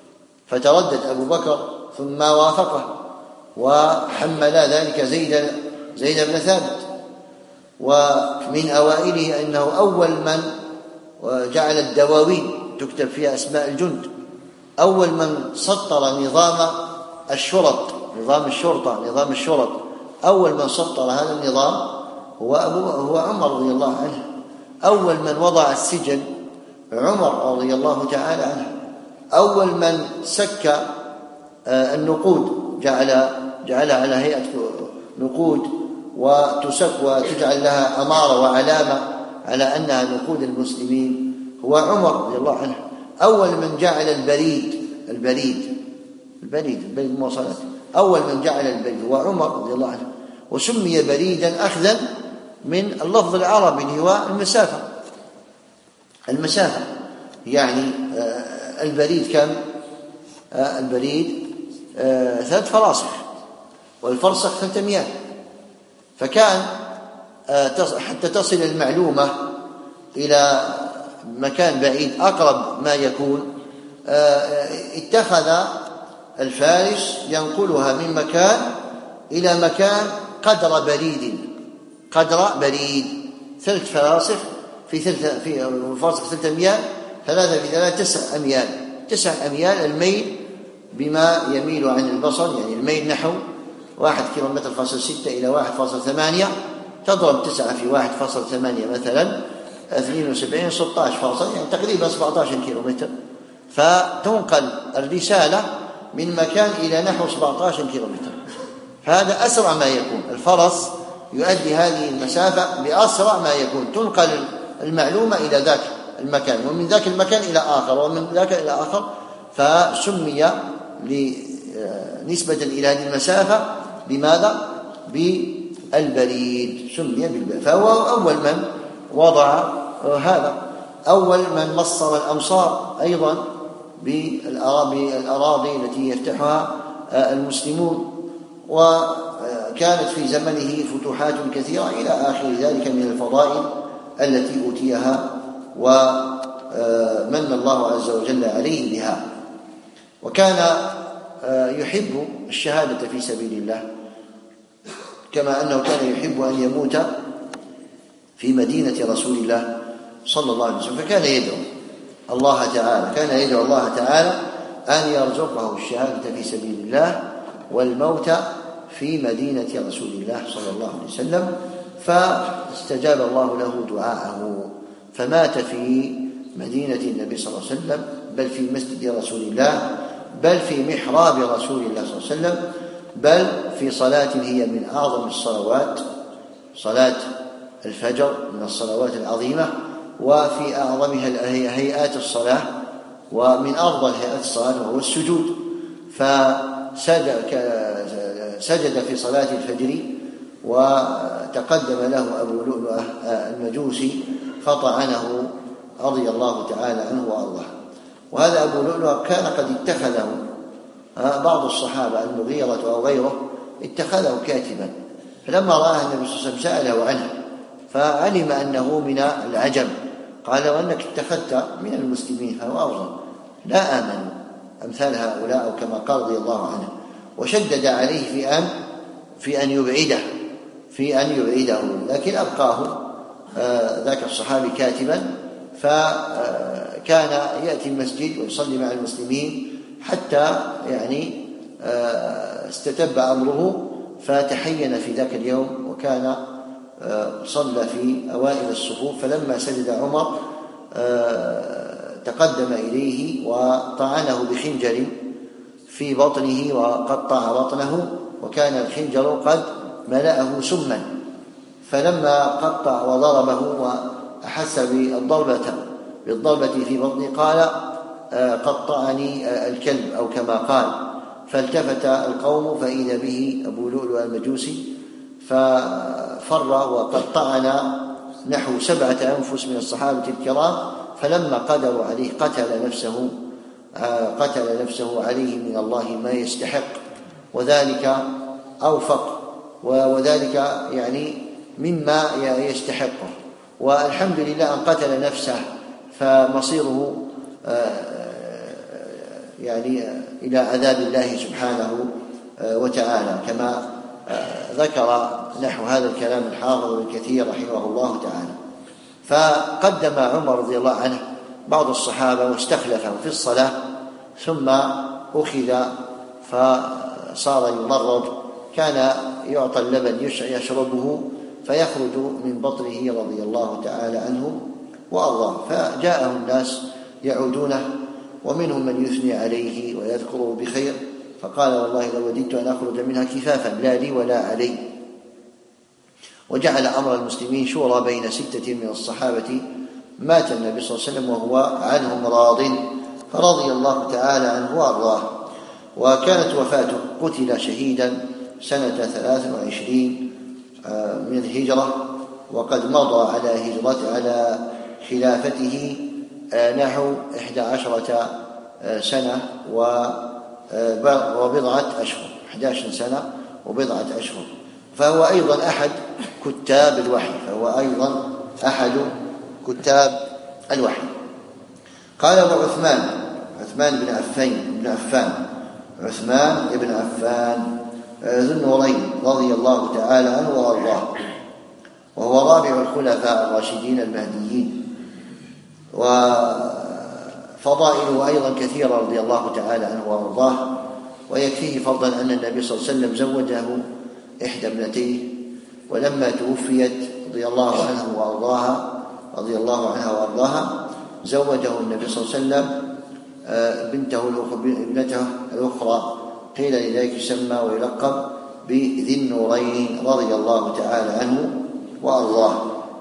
فتردد أبو بكر ثم وافقه، وحملا ذلك زيد زيد بن ثابت. ومن أوائله أنه أول من جعل الدواوين تكتب فيها أسماء الجند، أول من سطر نظام الشرط، نظام الشرطة، نظام الشرط، أول من سطر هذا النظام هو أبو هو عمر رضي الله عنه. أول من وضع السجن عمر رضي الله تعالى عنه. أول من سك النقود، جعل جعلها على هيئة نقود وتسك وتجعل لها أمارة وعلامة على أنها نقود المسلمين هو عمر رضي الله عنه. أول من جعل البريد البريد البريد البريد المواصلات، أول من جعل البريد هو عمر رضي الله عنه، وسمي بريدا أخذا من اللفظ العربي اللي هو المسافة. المسافة يعني البريد كم؟ البريد ثلاث فراسخ، والفرسخ ثلاثة أميال، فكان حتى تصل المعلومة إلى مكان بعيد أقرب ما يكون اتخذ الفارس ينقلها من مكان إلى مكان قدر بريد، قدر بريد ثلاث فراسخ في ثلاثة في فرسخ ثلاثة أميال، ثلاثة في ثلاثة تسع أميال، تسع أميال الميل بما يميل عن البصر، يعني الميل نحو واحد كيلومتر فاصل ستة إلى واحد فاصل ثمانية، تضرب تسعة في واحد فاصل ثمانية مثلا اثنين وسبعين، ستة عشر فاصل يعني تقريبا سبعة عشر كيلومتر، فتنقل الرسالة من مكان إلى نحو سبعة عشر كيلومتر. فهذا أسرع ما يكون، الفرس يؤدي هذه المسافة بأسرع ما يكون، تنقل المعلومة إلى ذاك المكان، ومن ذاك المكان إلى آخر، ومن ذاك إلى آخر، فسمي نسبة إلى هذه المسافة بماذا؟ بالبريد، سمي بالبريد. فهو أول من وضع هذا، أول من مصر الأمصار أيضا بالأراضي التي يفتحها المسلمون، وكانت في زمنه فتوحات كثيرة إلى آخر ذلك من الفضائل التي أوتيها ومن الله عز وجل عليه بها. وكان يحب الشهادة في سبيل الله، كما أنه كان يحب أن يموت في مدينة رسول الله صلى الله عليه وسلم، فكان يدعو الله تعالى كان يدعو الله تعالى أن يرزقه الشهادة في سبيل الله والموت في مدينة رسول الله صلى الله عليه وسلم، فاستجاب الله له دعاءه، فمات في مدينة النبي صلى الله عليه وسلم، بل في مسجد رسول الله، بل في محراب رسول الله صلى الله عليه وسلم، بل في صلاة هي من أعظم الصلوات، صلاة الفجر من الصلوات العظيمة، وفي أعظمها هيئات الصلاة، ومن أفضل هيئات الصلاة وهو السجود. فسجد في صلاة الفجر، وتقدم له أبو لؤلؤة المجوسي فطعنه رضي الله تعالى عنه وأرضاه. وهذا أبو لؤلؤة كان قد اتخذه بعض الصحابة، المغيرة أو غيره، اتخذه كاتبا، فلما رآه النبي صلى الله عليه وسلم سأله عنه، فعلم أنه من العجم، قال: وأنك اتخذت من المسلمين، فهو أفضل، لا آمنوا أمثال هؤلاء، أو كما قال رضي الله عنه، وشدد عليه في أن في أن يبعده في أن يبعده لكن أبقاه ذاك الصحابي كاتبا، فكان يأتي المسجد ويصلي مع المسلمين حتى يعني استتب أمره، فتحين في ذاك اليوم، وكان صلى في أوائل الصفوف. فلما سجد عمر تقدم إليه وطعنه بخنجر في بطنه وقطع بطنه، وكان الخنجر قد ملأه سما، فلما قطع وضربه وأحس بالضربة بالضربة في بطنه قال: قطعني الكلب، أو كما قال. فالتفت القوم فإذا به أبو لؤلؤ المجوسي، ففر وقد طعن نحو سبعة أنفس من الصحابة الكرام، فلما قدروا عليه قتل نفسه قتل نفسه عليه من الله ما يستحق، وذلك أوفق، وذلك يعني مما يستحقه، والحمد لله أن قتل نفسه، فمصيره يعني إلى عذاب الله سبحانه وتعالى، كما ذكر نحو هذا الكلام الحافظ ابن كثير رحمه الله تعالى. فقدم عمر رضي الله عنه بعض الصحابة واستخلفهم في الصلاة، ثم أخذ فصار يمرض، كان يعطى اللبن يشربه فيخرج من بطنه رضي الله تعالى عنه وأرضاه. فجاءه الناس يعودونه، ومنهم من يثني عليه ويذكره بخير، فقال والله لو وددت أن أخرج منها كفافا لا لي ولا علي. وجعل أمر المسلمين شورى بين ستة من الصحابة. مات النبي صلى الله عليه وسلم وهو عنهم راض، فرضي الله تعالى عنه وأرضاه. وكانت وفاته قتل شهيدا سنة ثلاث وعشرين من الهجرة، وقد مضى على هجرته على خلافته نحو إحدى عشرة سنة وبضعة أشهر، إحدى عشرة سنة وبضعة أشهر. فهو أيضا أحد كتاب الوحي فهو أيضا أحد كتاب الوحي. قال أبو عثمان عثمان بن عفان بن عفان عثمان بن عفان ذو النورين رضي الله تعالى عنه وارضاه، وهو رابع الخلفاء الراشدين المهديين، وفضائله أيضا كثيرة رضي الله تعالى عنه وارضاه. ويكفيه فضلا أن النبي صلى الله عليه وسلم زوجه إحدى ابنتيه، ولما توفيت رضي الله عنه وارضاها رضي الله عنها وارضاها زوجه النبي صلى الله عليه وسلم بنته ابنته الأخرى، قيل لذلك يسمى ويلقب بذي النورين رضي الله تعالى عنه وأرضاه.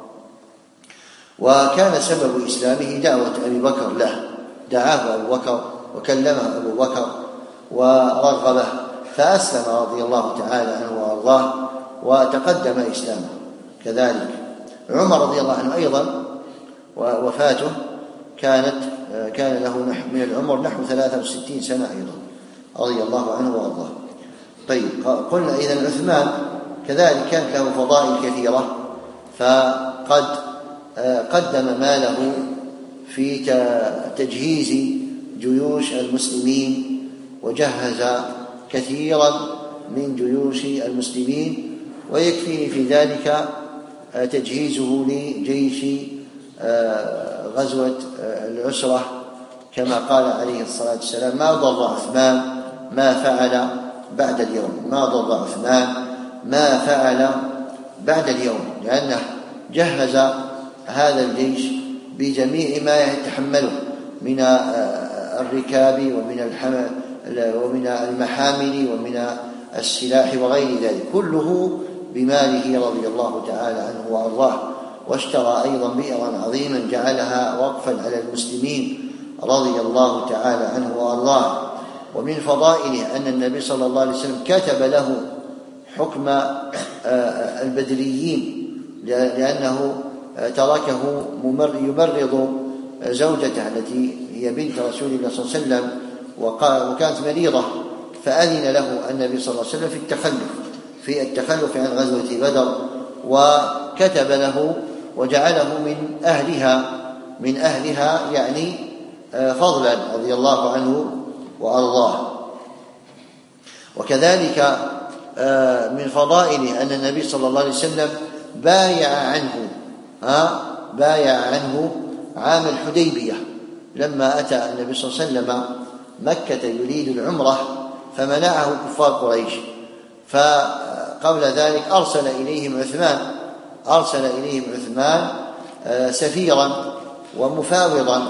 وكان سبب إسلامه دعوة أبي بكر له، دعاه أبو بكر وكلمه أبو بكر ورغبه، فأسلم رضي الله تعالى عنه وأرضاه وتقدم إسلامه. كذلك عمر رضي الله عنه أيضا وفاته كانت كان له نحو من العمر نحو ثلاثة وستين سنة أيضا رضي الله عنه وارضاه. طيب، قلنا إذن عثمان كذلك كانت له فضائل كثيرة، فقد قدم ماله في تجهيز جيوش المسلمين، وجهز كثيرا من جيوش المسلمين، ويكفيه في ذلك تجهيزه لجيش غزوة العسرة، كما قال عليه الصلاة والسلام ما ضر عثمان ما فعل بعد اليوم ما ضر عثمان ما فعل بعد اليوم لأنه جهز هذا الجيش بجميع ما يتحمله من الركاب ومن ومن المحامل ومن السلاح وغير ذلك، كله بماله رضي الله تعالى عنه وأرضاه. واشترى أيضا بئرا عظيما جعلها وقفا على المسلمين رضي الله تعالى عنه وأرضاه. ومن فضائله أن النبي صلى الله عليه وسلم كتب له حكم البدريين، لأنه تركه يمرض زوجته التي هي بنت رسول الله صلى الله عليه وسلم وكانت مريضة، فأذن له النبي صلى الله عليه وسلم في التخلف في التخلف عن غزوة بدر، وكتب له وجعله من أهلها من أهلها يعني فضلا رضي الله عنه وأرضاه. وكذلك من فضائله أن النبي صلى الله عليه وسلم بايع عنه ها بايع عنه عام الحديبية، لما أتى النبي صلى الله عليه وسلم مكة يريد العمرة فمنعه كفار قريش، فقبل ذلك أرسل إليهم عثمان أرسل إليهم عثمان سفيرا ومفاوضا،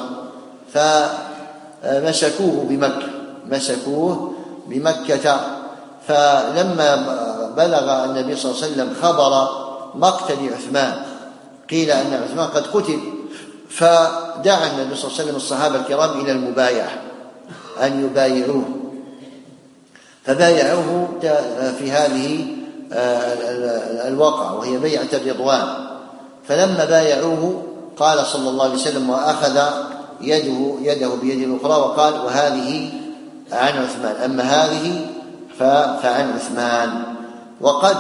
فمسكوه بمكة مسكوه بمكة فلما بلغ النبي صلى الله عليه وسلم خبر مقتل عثمان، قيل أن عثمان قد قتل، فدعا النبي صلى الله عليه وسلم الصحابة الكرام إلى المبايعة أن يبايعوه، فبايعوه في هذه الوقعة وهي بيعة الرضوان. فلما بايعوه قال صلى الله عليه وسلم وأخذ يده يده بيده الأخرى وقال وهذه عن عثمان، أما هذه فعن عثمان. وقد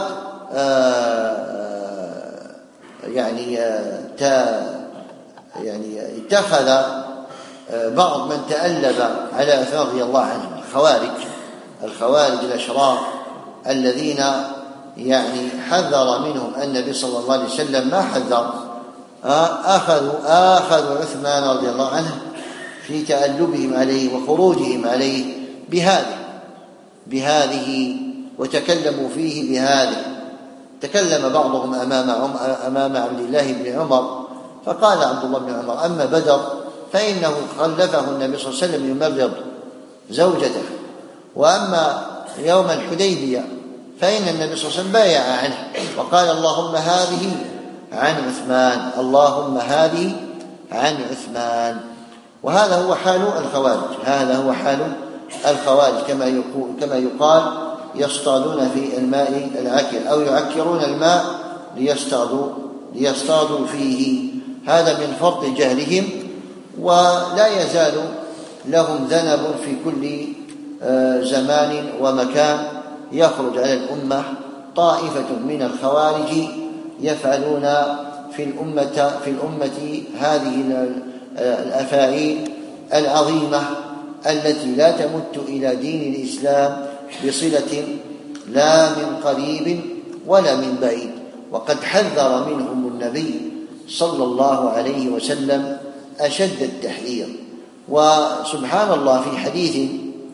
يعني يعني اتخذ بعض من تألب على عثمان رضي الله عنه، الخوارج الخوارج الأشرار الذين يعني حذر منهم النبي صلى الله عليه وسلم ما حذر، أخذوا آخذوا عثمان رضي الله عنه في تألبهم عليه وخروجهم عليه بهذه بهذه وتكلموا فيه بهذه. تكلم بعضهم أمام أمام عبد الله بن عمر فقال عبد الله بن عمر: أما بدر فإنه خلفه النبي صلى الله عليه وسلم يمرض زوجته، وأما يوم الحديبية فإن النبي صلى الله عليه وسلم بايع عنه وقال: اللهم هذه عن عثمان، اللهم هذه عن عثمان. وهذا هو حال الخوارج، هذا هو حال الخوارج كما يقول كما يقال يصطادون في الماء العكر أو يعكرون الماء ليصطادوا ليصطادوا فيه. هذا من فرط جهلهم، ولا يزال لهم ذنب في كل زمان ومكان يخرج على الأمة طائفة من الخوارج يفعلون في الأمة في الأمة هذه الأفاعيل العظيمة التي لا تمت إلى دين الإسلام بصلة لا من قريب ولا من بعيد. وقد حذر منهم النبي صلى الله عليه وسلم أشد التحذير. وسبحان الله في حديث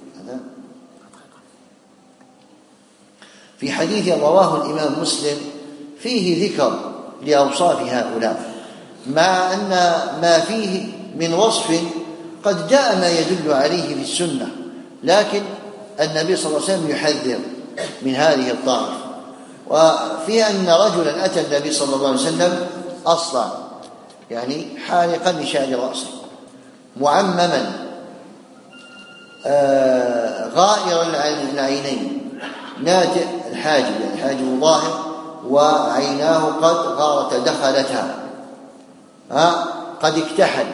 في حديث رواه الإمام مسلم فيه ذكر لأوصاف هؤلاء، مع أن ما فيه من وصف قد جاء ما يدل عليه في السنة، لكن النبي صلى الله عليه وسلم يحذر من هذه الطائفة. وفي أن رجلا أتى النبي صلى الله عليه وسلم أصلا يعني حالقا لشعر رأسه معمما آه غائر العينين ناتئ الحاجب، يعني الحاجب ظاهر وعيناه قد غارت دخلتها آه قد اكتحل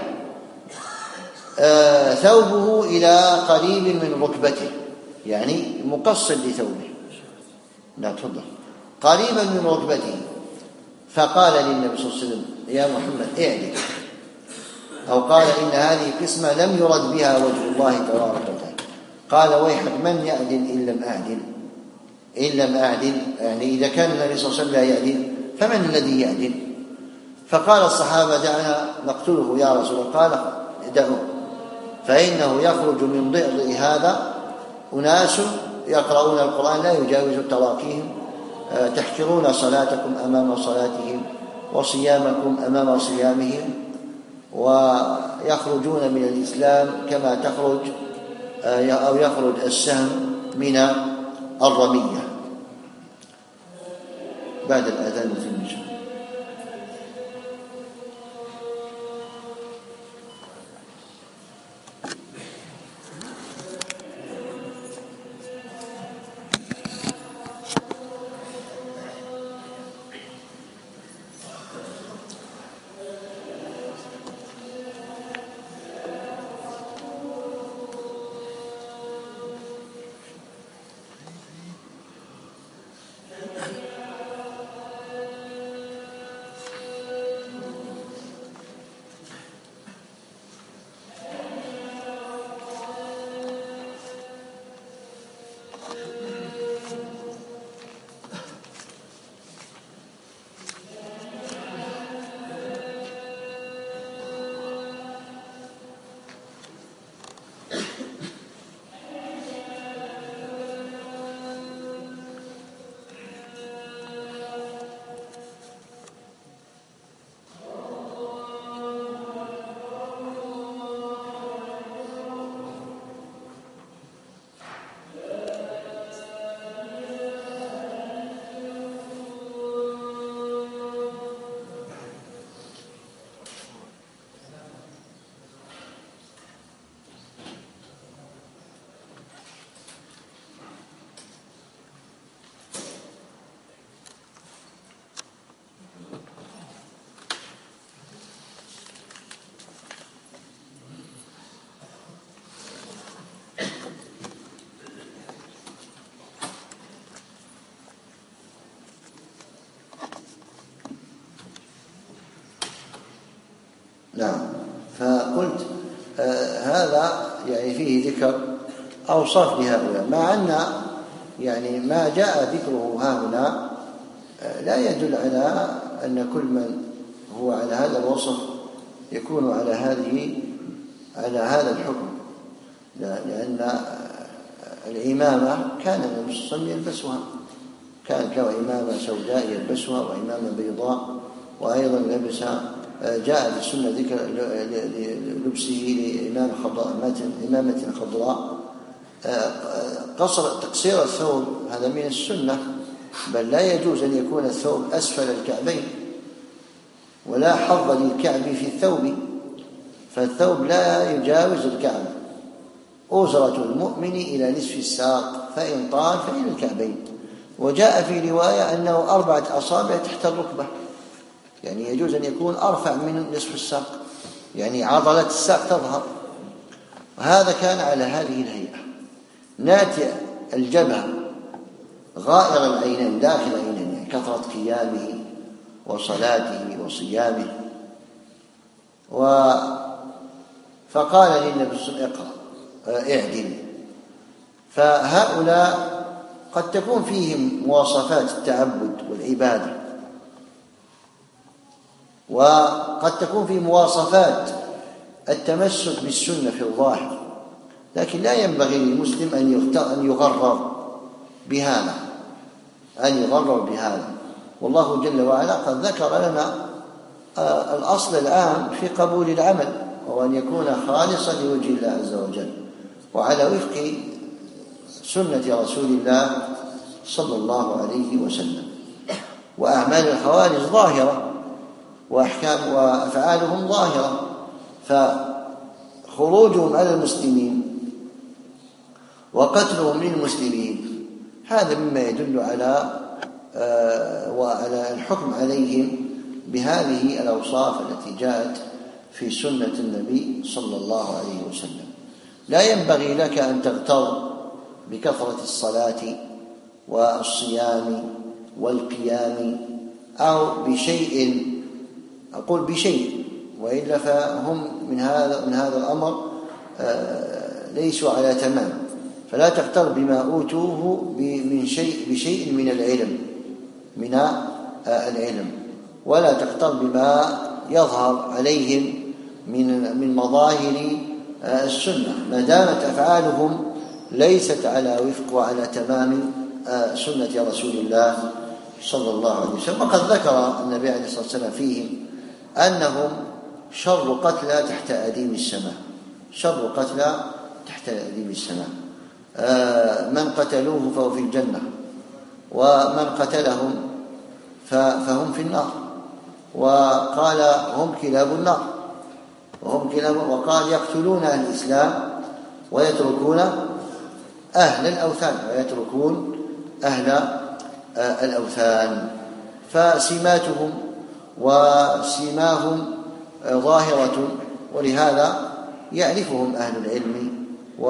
آه ثوبه إلى قريب من ركبته، يعني مقصر لثوبه، لا تفضل قريبا من ركبته. فقال للنبي صلى الله عليه وسلم: يا محمد اعدل، أو قال: إن هذه قسمة لم يرد بها وجه الله تبارك وتعالى. قال: ويحك من يعدل إن لم أعدل إن لم أعدل يعني إذا كان النبي صلى الله عليه وسلم لا يعدل فمن الذي يعدل؟ فقال الصحابة: دعنا نقتله يا رسول الله. قال: دعوه، فإنه يخرج من ضئضئ هذا أناس يقرؤون القرآن لا يجاوز تراكيهم، تحكرون صلاتكم أمام صلاتهم وصيامكم أمام صيامهم، ويخرجون من الإسلام كما تخرج أو يخرج السهم من الرمية. بعد الأذان في المجمع. نعم. فقلت هذا يعني فيه ذكر أوصاف لهؤلاء، مع أن يعني ما جاء ذكره ها هنا لا يدل على أن كل من هو على هذا الوصف يكون على هذه على هذا الحكم، لأن العمامة كان النبي صلى الله عليه وسلم يلبسها، كانت له عمامة سوداء يلبسها وعمامة بيضاء، وأيضا لبس جاء في السنة ذكر لبسه لإمامة خضراء. قصر تقصير الثوب هذا من السنة، بل لا يجوز أن يكون الثوب أسفل الكعبين، ولا حظ للكعب في الثوب، فالثوب لا يجاوز الكعب. أزرة المؤمن إلى نصف الساق، فإن طال فإلى الكعبين. وجاء في رواية أنه أربعة أصابع تحت الركبة، يعني يجوز أن يكون أرفع من نصف الساق، يعني عضلة الساق تظهر. وهذا كان على هذه الهيئة، ناتئ الجبهة غائر العينين داخل العينين، يعني كثرة قيامه وصلاته وصيامه. و فقال للنبي صلى الله عليه وسلم اقرأ اعدل. فهؤلاء قد تكون فيهم مواصفات التعبد والعبادة، وقد تكون في مواصفات التمسك بالسنة في الظاهر، لكن لا ينبغي للمسلم أن يغرر بهذا أن يغرر بهذا والله جل وعلا قد ذكر لنا الأصل العام في قبول العمل، وهو أن يكون خالصا لوجه الله عز وجل وعلى وفق سنة رسول الله صلى الله عليه وسلم. وأعمال الخوارج ظاهرة، وأحكام وأفعالهم ظاهرة، فخروجهم على المسلمين وقتلهم للمسلمين هذا مما يدل على آه وعلى الحكم عليهم بهذه الأوصاف التي جاءت في سنة النبي صلى الله عليه وسلم. لا ينبغي لك أن تغتر بكثرة الصلاة والصيام والقيام أو بشيء، أقول بشيء، وإلا فهم من هذا من هذا الأمر آه ليسوا على تمام. فلا تغتر بما أوتوه من شيء بشيء من العلم من آه العلم ولا تغتر بما يظهر عليهم من من مظاهر آه السنة، ما دامت أفعالهم ليست على وفق وعلى تمام آه سنة رسول الله صلى الله عليه وسلم. وقد ذكر النبي عليه الصلاة والسلام فيهم أنهم شر قتلى تحت أديم السماء، شر قتلى تحت أديم السماء. آه من قتلوه فهو في الجنة، ومن قتلهم فهم في النار. وقال هم كلاب النار وهم كلاب، وقال يقتلون أهل الإسلام ويتركون أهل الأوثان ويتركون أهل آه الأوثان. فسماتهم وسماهم ظاهرة، ولهذا يعرفهم أهل العلم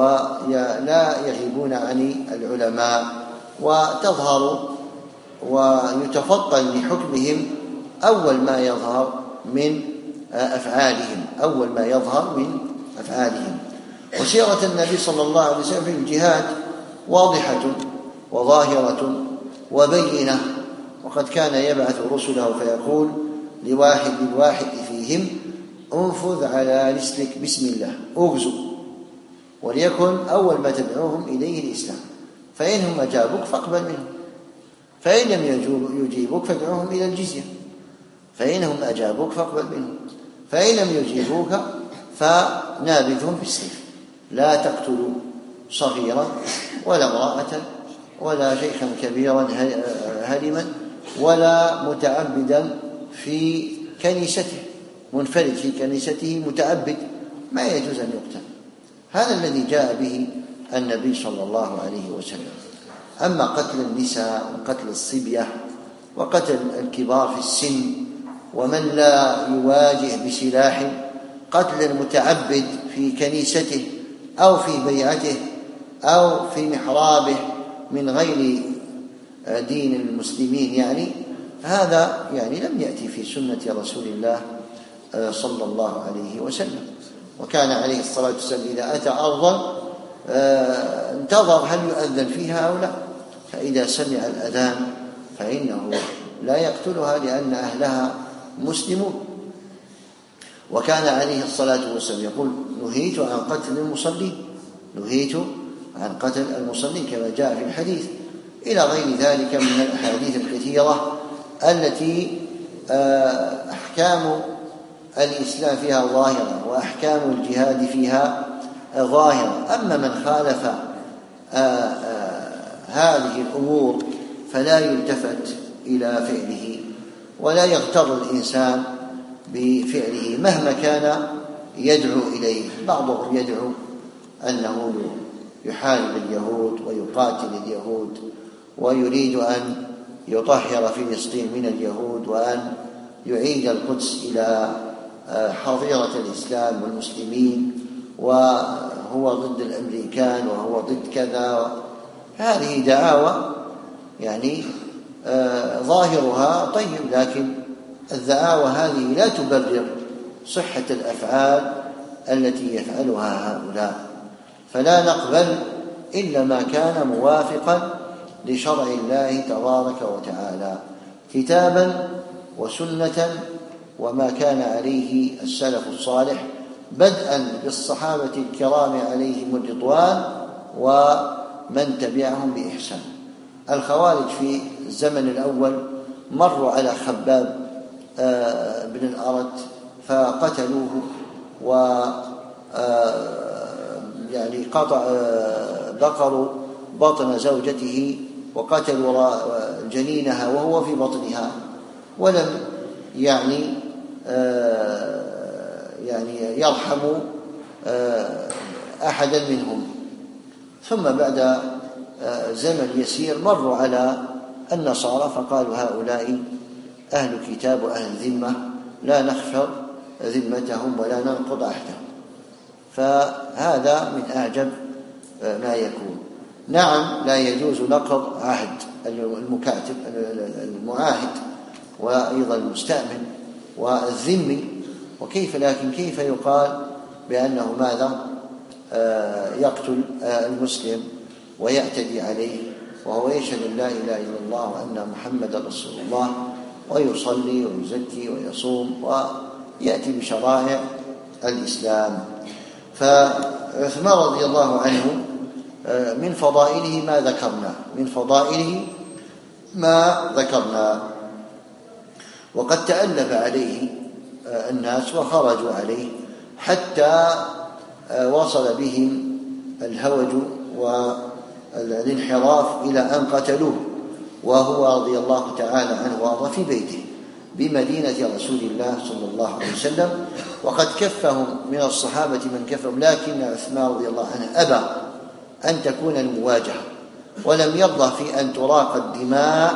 ولا يغيبون عن العلماء، وتظهر ويتفطن لحكمهم أول ما يظهر من أفعالهم أول ما يظهر من أفعالهم. وسيرة النبي صلى الله عليه وسلم في الجهاد واضحة وظاهرة وبينة، وقد كان يبعث رسله فيقول لواحد الواحد فيهم انفذ على رسلك بسم الله اغزو، وليكن أول ما تدعوهم إليه الإسلام، فإنهم أجابوك فاقبل منهم، فإن لم يجيبوك فادعوهم إلى الجزية، فإنهم أجابوك فاقبل منهم، فإن لم يجيبوك فنابذهم بالسيف. لا تقتلوا صغيرا ولا امرأة ولا شيخا كبيرا هرما ولا متعبدا في كنيسته، منفرد في كنيسته متعبد ما يجوز أن يقتل. هذا الذي جاء به النبي صلى الله عليه وسلم. أما قتل النساء وقتل الصبية وقتل الكبار في السن ومن لا يواجه بسلاح، قتل المتعبد في كنيسته أو في بيعته أو في محرابه من غير دين المسلمين، يعني هذا يعني لم يأتي في سنة رسول الله صلى الله عليه وسلم. وكان عليه الصلاة والسلام إذا أتى أرضا انتظر هل يؤذن فيها أو لا، فإذا سمع الأذان فإنه لا يقتلها لأن أهلها مسلمون. وكان عليه الصلاة والسلام يقول: نهيت عن قتل المصلين، نهيت عن قتل المصلين، كما جاء في الحديث، إلى غير ذلك من الأحاديث الكثيرة التي أحكام الإسلام فيها ظاهرة وأحكام الجهاد فيها ظاهرة. أما من خالف هذه الأمور فلا يلتفت إلى فعله ولا يغتر الإنسان بفعله مهما كان يدعو إليه. بعضهم يدعو أنه يحارب اليهود ويقاتل اليهود ويريد أن يطهر فلسطين من اليهود وأن يعيد القدس إلى حظيرة الإسلام والمسلمين، وهو ضد الأمريكان وهو ضد كذا. هذه دعاوى يعني ظاهرها طيب، لكن الدعاوى هذه لا تبرر صحة الأفعال التي يفعلها هؤلاء. فلا نقبل إلا ما كان موافقا لشرع الله تبارك وتعالى كتابا وسنة، وما كان عليه السلف الصالح بدءا بالصحابة الكرام عليهم الرضوان ومن تبعهم بإحسان. الخوارج في الزمن الأول مروا على خباب بن الأرت فقتلوه، و يعني قطع بقروا بطن زوجته وقتلوا جنينها وهو في بطنها، ولم يعني يعني يرحموا أحدا منهم. ثم بعد زمن يسير مروا على النصارى فقالوا: هؤلاء أهل كتاب وأهل ذمة، لا نخفر ذمتهم ولا ننقض عهدهم. فهذا من أعجب ما يكون. نعم، لا يجوز نقض عهد المكاتب المعاهد وأيضا المستأمن والذمي، وكيف لكن كيف يقال بأنه ماذا يقتل المسلم ويعتدي عليه وهو يشهد أن لا إله إلا الله وأن محمدا رسول الله ويصلي ويزكي ويصوم ويأتي بشرائع الإسلام. فعثمان رضي الله عنه من فضائله ما ذكرنا من فضائله ما ذكرنا وقد تألف عليه الناس وخرجوا عليه حتى وصل بهم الهوج والانحراف إلى أن قتلوه، وهو رضي الله تعالى عنه وارضاه في بيته بمدينة رسول الله صلى الله عليه وسلم. وقد كفهم من الصحابة من كفهم، لكن عثمان رضي الله عنه أبى أن تكون المواجهة، ولم يرضى في أن تراق الدماء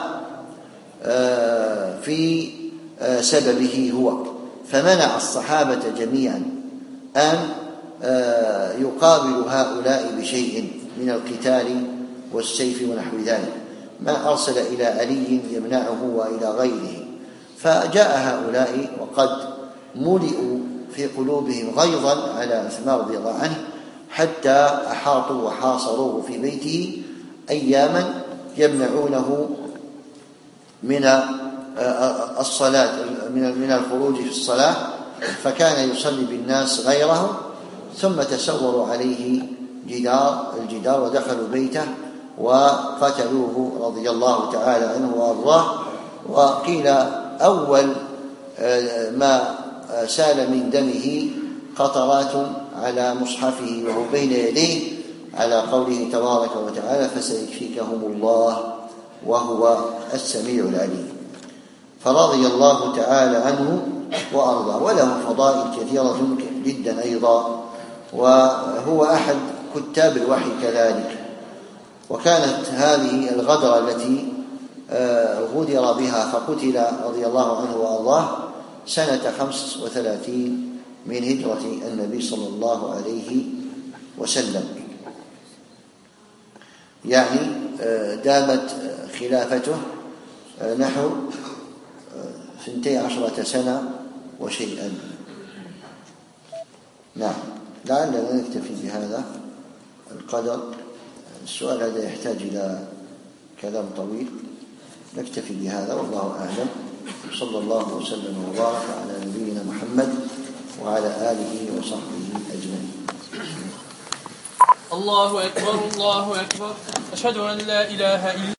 في سببه هو، فمنع الصحابة جميعا أن يقابلوا هؤلاء بشيء من القتال والسيف ونحو ذلك، ما أرسل إلى علي يمنعه وإلى غيره. فجاء هؤلاء وقد ملئوا في قلوبهم غيظا على عثمان رضي الله عنه حتى أحاطوا وحاصروه في بيته أياما يمنعونه من الصلاة من الخروج في الصلاة، فكان يصلي بالناس غيره. ثم تسوروا عليه جدار الجدار ودخلوا بيته وقتلوه رضي الله تعالى عنه وأرضاه. وقيل أول ما سال من دمه قطرات على مصحفه وهو بين يديه على قوله تبارك وتعالى: فسيكفيكهم الله وهو السميع العليم. فرضي الله تعالى عنه وأرضاه، وله فضائل كثيرة جدا أيضا، وهو أحد كتاب الوحي كذلك. وكانت هذه الغدرة التي غدر بها فقتل رضي الله عنه وأرضاه سنة خمس وثلاثين من هجرة النبي صلى الله عليه وسلم، يعني دامت خلافته نحو ثنتي عشرة سنة وشيئا. نعم، لعلنا نكتفي بهذا القدر. السؤال هذا يحتاج إلى كلام طويل، نكتفي بهذا والله أعلم. صلى الله وسلم وبارك على نبينا محمد وعلى آله وصحبه أجمعين. الله أكبر الله أكبر، أشهد أن لا إله إلا